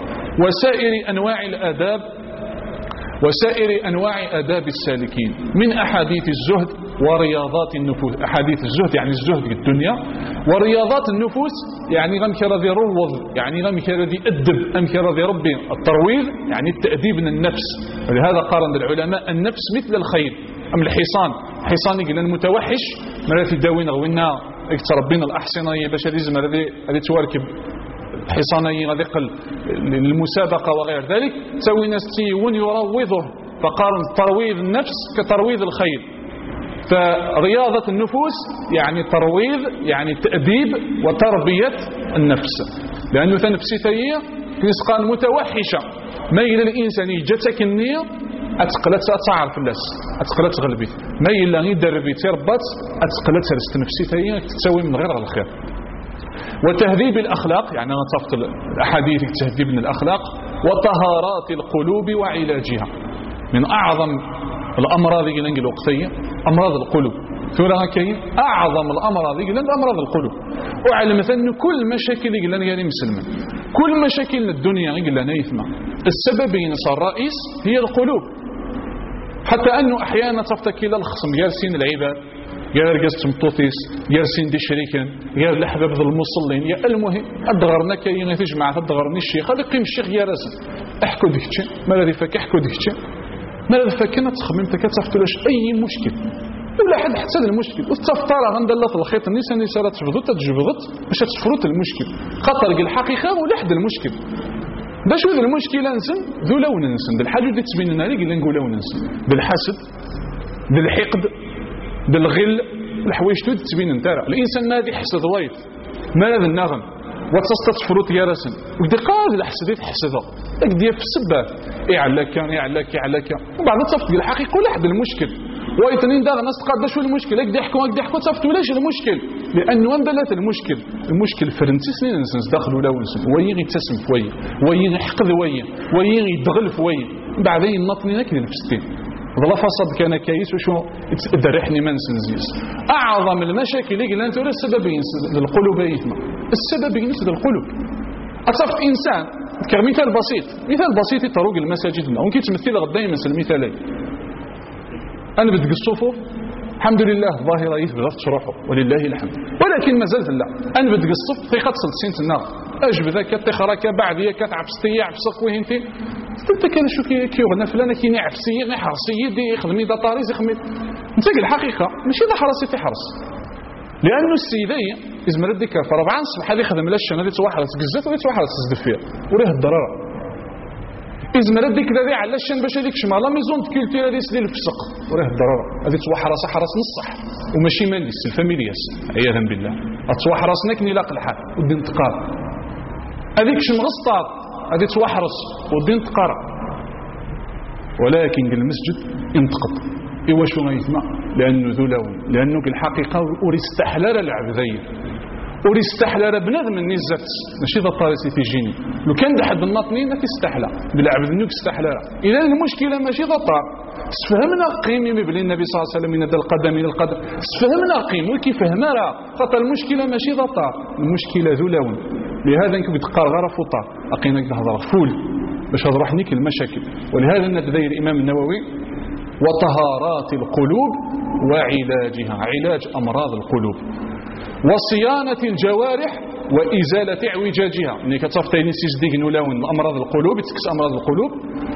وسائر أنواع آداب السالكين من أحاديث الزهد ورياضات النفوس أحاديث الزهد يعني الزهد في الدنيا ورياضات النفوس يعني غمكر ذي روض يعني غمكر ذي أدب أمكر ذي ربي الترويض يعني التأديب من النفس ولهذا قارن العلماء النفس مثل الخيل أم الحصان يقول المتوحش مرات يداوين غوينا اكتربين الأحصنة باش هذه تواركب حصاني غادي يقل للمسابقة وغير ذلك تسوي ناس تيون يروضه فقارن ترويض النفس كترويض الخيل فرياضة النفوس يعني ترويض يعني تأديب وتربية النفس لأنه تنفسيتية كنسقان متوحشة ما إلى الإنسان يجتك النية أتقلت أتعرف الناس أتقلت غلبي ما إلا يدربي تربط أتقلت نفسيتية تسوي من غير الخير وتهذيب الأخلاق يعني نصفت الأحاديث تهذيب من الأخلاق وطهارات القلوب وعلاجها من أعظم الأمراض الوقتية أمراض القلوب ثورة كاين أعظم الأمراض أمراض القلوب وعلى مثلا كل مشاكل لنا يعني مسلمة كل مشاكل الدنيا لنا يثمى السبب الرئيس هي القلوب حتى أنه أحيانا تفتك إلى الخصم جالسين العباد غير قصة مطوثيس جالسين دي شريكا غير الأحباب ذو المصلين يا المهم أدغرنا كاين يتجمع أدغرني الشيخ هذا قيم الشيخ يا راسم احكوا ديكتشي ما الذي فاك احكوا ديكتشي ما الذي فاك أنا تخمم تكتفتلوش أي مشكل ولا حد حسد المشكل وتفترى عند الله الخيط النساء نساء تجبضت تجبضت باش تفرط المشكل خطر الحقيقة ولا حد المشكل باش هذا المشكلة نسن ذو لون نسن بالحاجة اللي تبين لنا اللي نقول لون نسن بالحسد بالحقد بالغل الحوايج تود تبين انت الانسان ما يحسد ضويف ما هذا النغم وتصطفروت يا رسم ودي قاعد الحسديت حسده دي في السبات يعلك وبعد تصفت الحقيقه كل واحد المشكل وايتنين داغ الناس تقاد شو المشكل هيك ضحكوا تصفتوا ليش المشكل لانه انبلت المشكل فرنسي سنين نسنس داخل ولا ونسن ويغي يتسم فوي ويغي يحقد ويغي يدغل فوي بعدين نطني نكني الفستين ظل فصد كان كيس وشو درحني من سنزيس اعظم المشاكل اللي انت السببين القلوب يثما السببين القلوب اتصفت انسان كمثال بسيط طرق المساجد ممكن تمثل غدا مثل المثالين انا بدق الصفوف الحمد لله ظاهره يثبت تشرحه ولله الحمد ولكن ما زلت لا انا بدق الصف في قد سنت النار اجب ذاك تخرك بعد يا كتعفستي عفسك وهنتي انت كان شو كيغنى فلان كي نعفسي حرسي دي يخدمي دا طاريز يخدمي انت الحقيقه ماشي ذا حرسي تحرس لانه السيدي اذا مرد ديك فربعا صبح هذه خدم لا الشنه دي توحرس بزاف ولا توحرس تزدفير وريه الضرر إذا مرد ديك ذا على الشن باش هذيك شمال لا ميزون كولتور هذه سليل الفسق وراه الضرر هذه توحرس حرس نصح وماشي ماليس الفاميلياس عياذا بالله توحرس نكني لاق الحال ودي انتقال هذيك شمغسطات هذه توحرس ودي انتقال ولكن المسجد ينتقط ايوا شو غيسمع لانه ذو لون لانه الحقيقه وريستحلال العبديه وريستحلال بنادم النزات ماشي ذا الطارسي تيجيني لو كان ده حد الناطنين ما تستحلى بالعبد نوك استحلال اذا المشكله ماشي ذا الطار فهمنا قيمي بلي النبي صلى الله عليه وسلم من هذا القدم الى القدم فهمنا قيم وكيف فهمها خاطر المشكله ماشي ذا الطار المشكله ذو لون لهذا انك بتقار غير فطار اقينك تهضر فول باش هضر حنيك المشاكل ولهذا نبدا الامام النووي وطهارات القلوب وعلاجها علاج امراض القلوب وصيانه الجوارح وازاله اعوجاجها ملي كتصفتيني سيجديك نولون امراض القلوب تكس امراض القلوب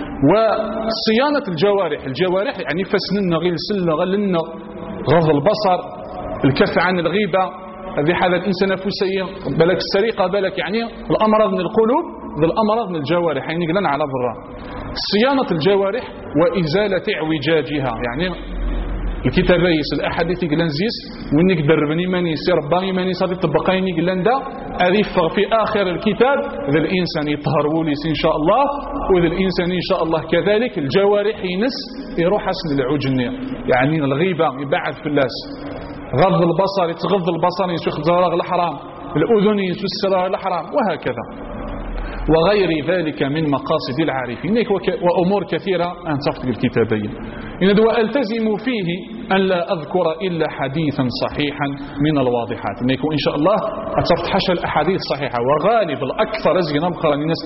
وصيانه الجوارح يعني فسنن غلسلنا غلنا غض البصر الكف عن الغيبه هذه حالة الإنسان نفسية بالك السرقة بالك يعني الأمراض من القلوب الأمراض من الجوارح يعني قلنا على ضرر صيانة الجوارح وإزالة اعوجاجها يعني الكتابيس الأحاديث قلنا زيس وإنك دربني ماني يصير باغي ماني صار تبقيني قلنا دا أريفغ في آخر الكتاب ذا الإنسان يطهر وليس إن شاء الله وذا الإنسان إن شاء الله كذلك الجوارح ينس يروح حسن العجنية يعني الغيبة يبعد في الناس غض البصر يتغض البصر يسوخ زراغ الحرام الأذن يسوخ الحرام وهكذا وغير ذلك من مقاصد العارفين وأمور كثيرة أن تفتق الكتابين إن دواء ألتزم فيه أن لا أذكر إلا حديثا صحيحا من الواضحات إن يكون إن شاء الله أتفت حشى الأحاديث صحيحة وغالب الأكثر أزق نبقى للناس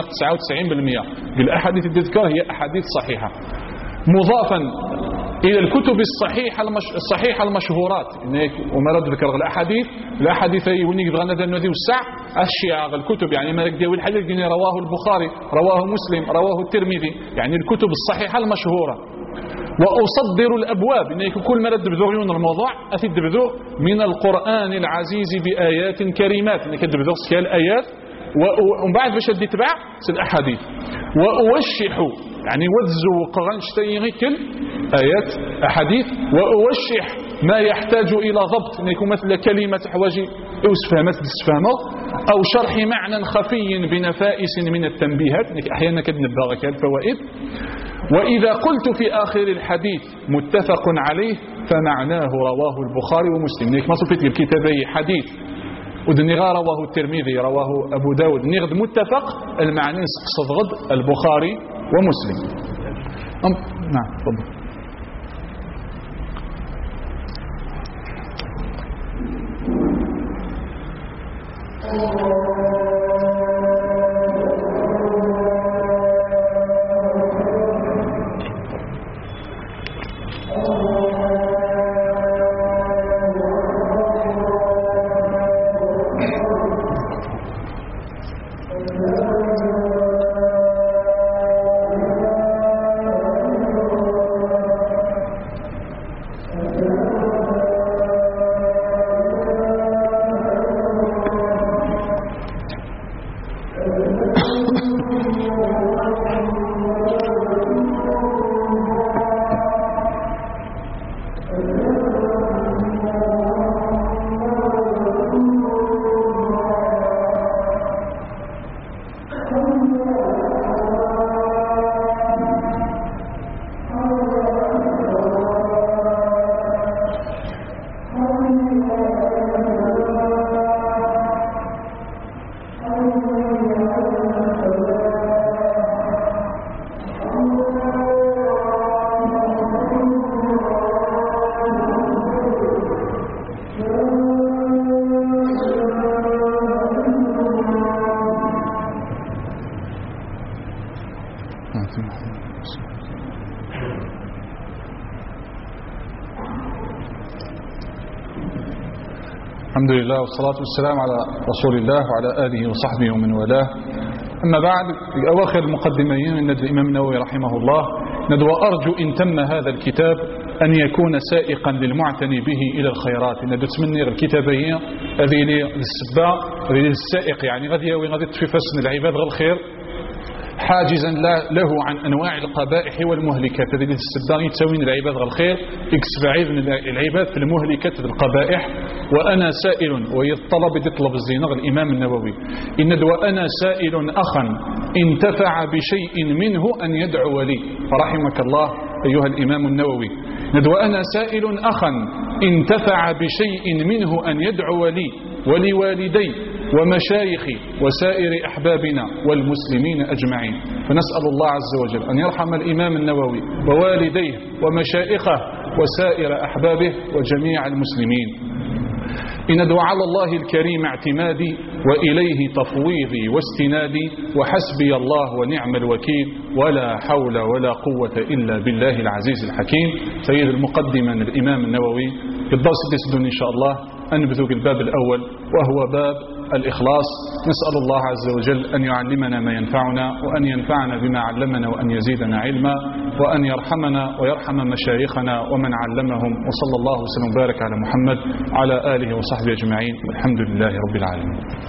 99% بالأحاديث الذكر هي أحاديث صحيحة مضافا إلى الكتب الصحيحة المشهورات وما رد ذكر الأحاديث ونيك بغانا ذا النذي والساع أشياء الكتب يعني ما يقدر الحديث يعني رواه البخاري رواه مسلم رواه الترمذي يعني الكتب الصحيحة المشهورة وأصدر الأبواب إن كل ما رد بذوغيون الموضوع أفيد بذوغ من القرآن العزيز بآيات كريمات إن كد بذوغ سكال آيات ومن بعد باش ادي تبع الأحاديث وأوشح يعني وذزو قرنشتين كل آيات أحاديث وأوشح ما يحتاج إلى ضبط إن يكون مثل كلمة حواجي أو سفامات بالسفامة أو شرح معنى خفي بنفائس من التنبيهات أحيانا كدنبغى الفوائد وإذا قلت في آخر الحديث متفق عليه فمعناه رواه البخاري ومسلم إنك ما صفت الكتابي حديث ودنغا رواه الترمذي رواه أبو داود نغد متفق المعنى قصد غد البخاري ومسلم نعم تفضل الحمد لله والصلاة والسلام على رسول الله وعلى آله وصحبه ومن والاه. أما بعد، في أواخر المقدمة من الإمام النووي رحمه الله ندوى أرجو إن تم هذا الكتاب أن يكون سائقا للمعتني به إلى الخيرات. ندو تمني الكتابية هذه للسباء، هذه للسائق، يعني غادي تفي فسن العباد غير الخير، حاجزا له عن أنواع القبائح والمهلكات. هذه للسباء يتساوين العباد غير الخير، يكسب عيد من العباد في المهلكات القبائح. وأنا سائل، ويطلب يطلب الزينغ الإمام النووي، إن وأنا سائل أخا انتفع بشيء منه أن يدعو لي، فرحمك الله أيها الإمام النووي. ندوى أنا سائل أخا انتفع بشيء منه أن يدعو لي ولوالدي ومشايخي وسائر أحبابنا والمسلمين أجمعين. فنسأل الله عز وجل أن يرحم الإمام النووي ووالديه ومشايخه وسائر أحبابه وجميع المسلمين. إن ندعو على الله الكريم اعتمادي، وإليه تفويضي واستنادي، وحسبي الله ونعم الوكيل، ولا حول ولا قوة إلا بالله العزيز الحكيم. سيد المقدمة الإمام النووي في الدرس الدين إن شاء الله أنبذ الباب الأول، وهو باب الإخلاص. نسأل الله عز وجل أن يعلمنا ما ينفعنا، وأن ينفعنا بما علمنا، وأن يزيدنا علما، وأن يرحمنا ويرحم مشايخنا ومن علمهم. وصلى الله وسلم وبارك على محمد على آله وصحبه أجمعين، والحمد لله رب العالمين.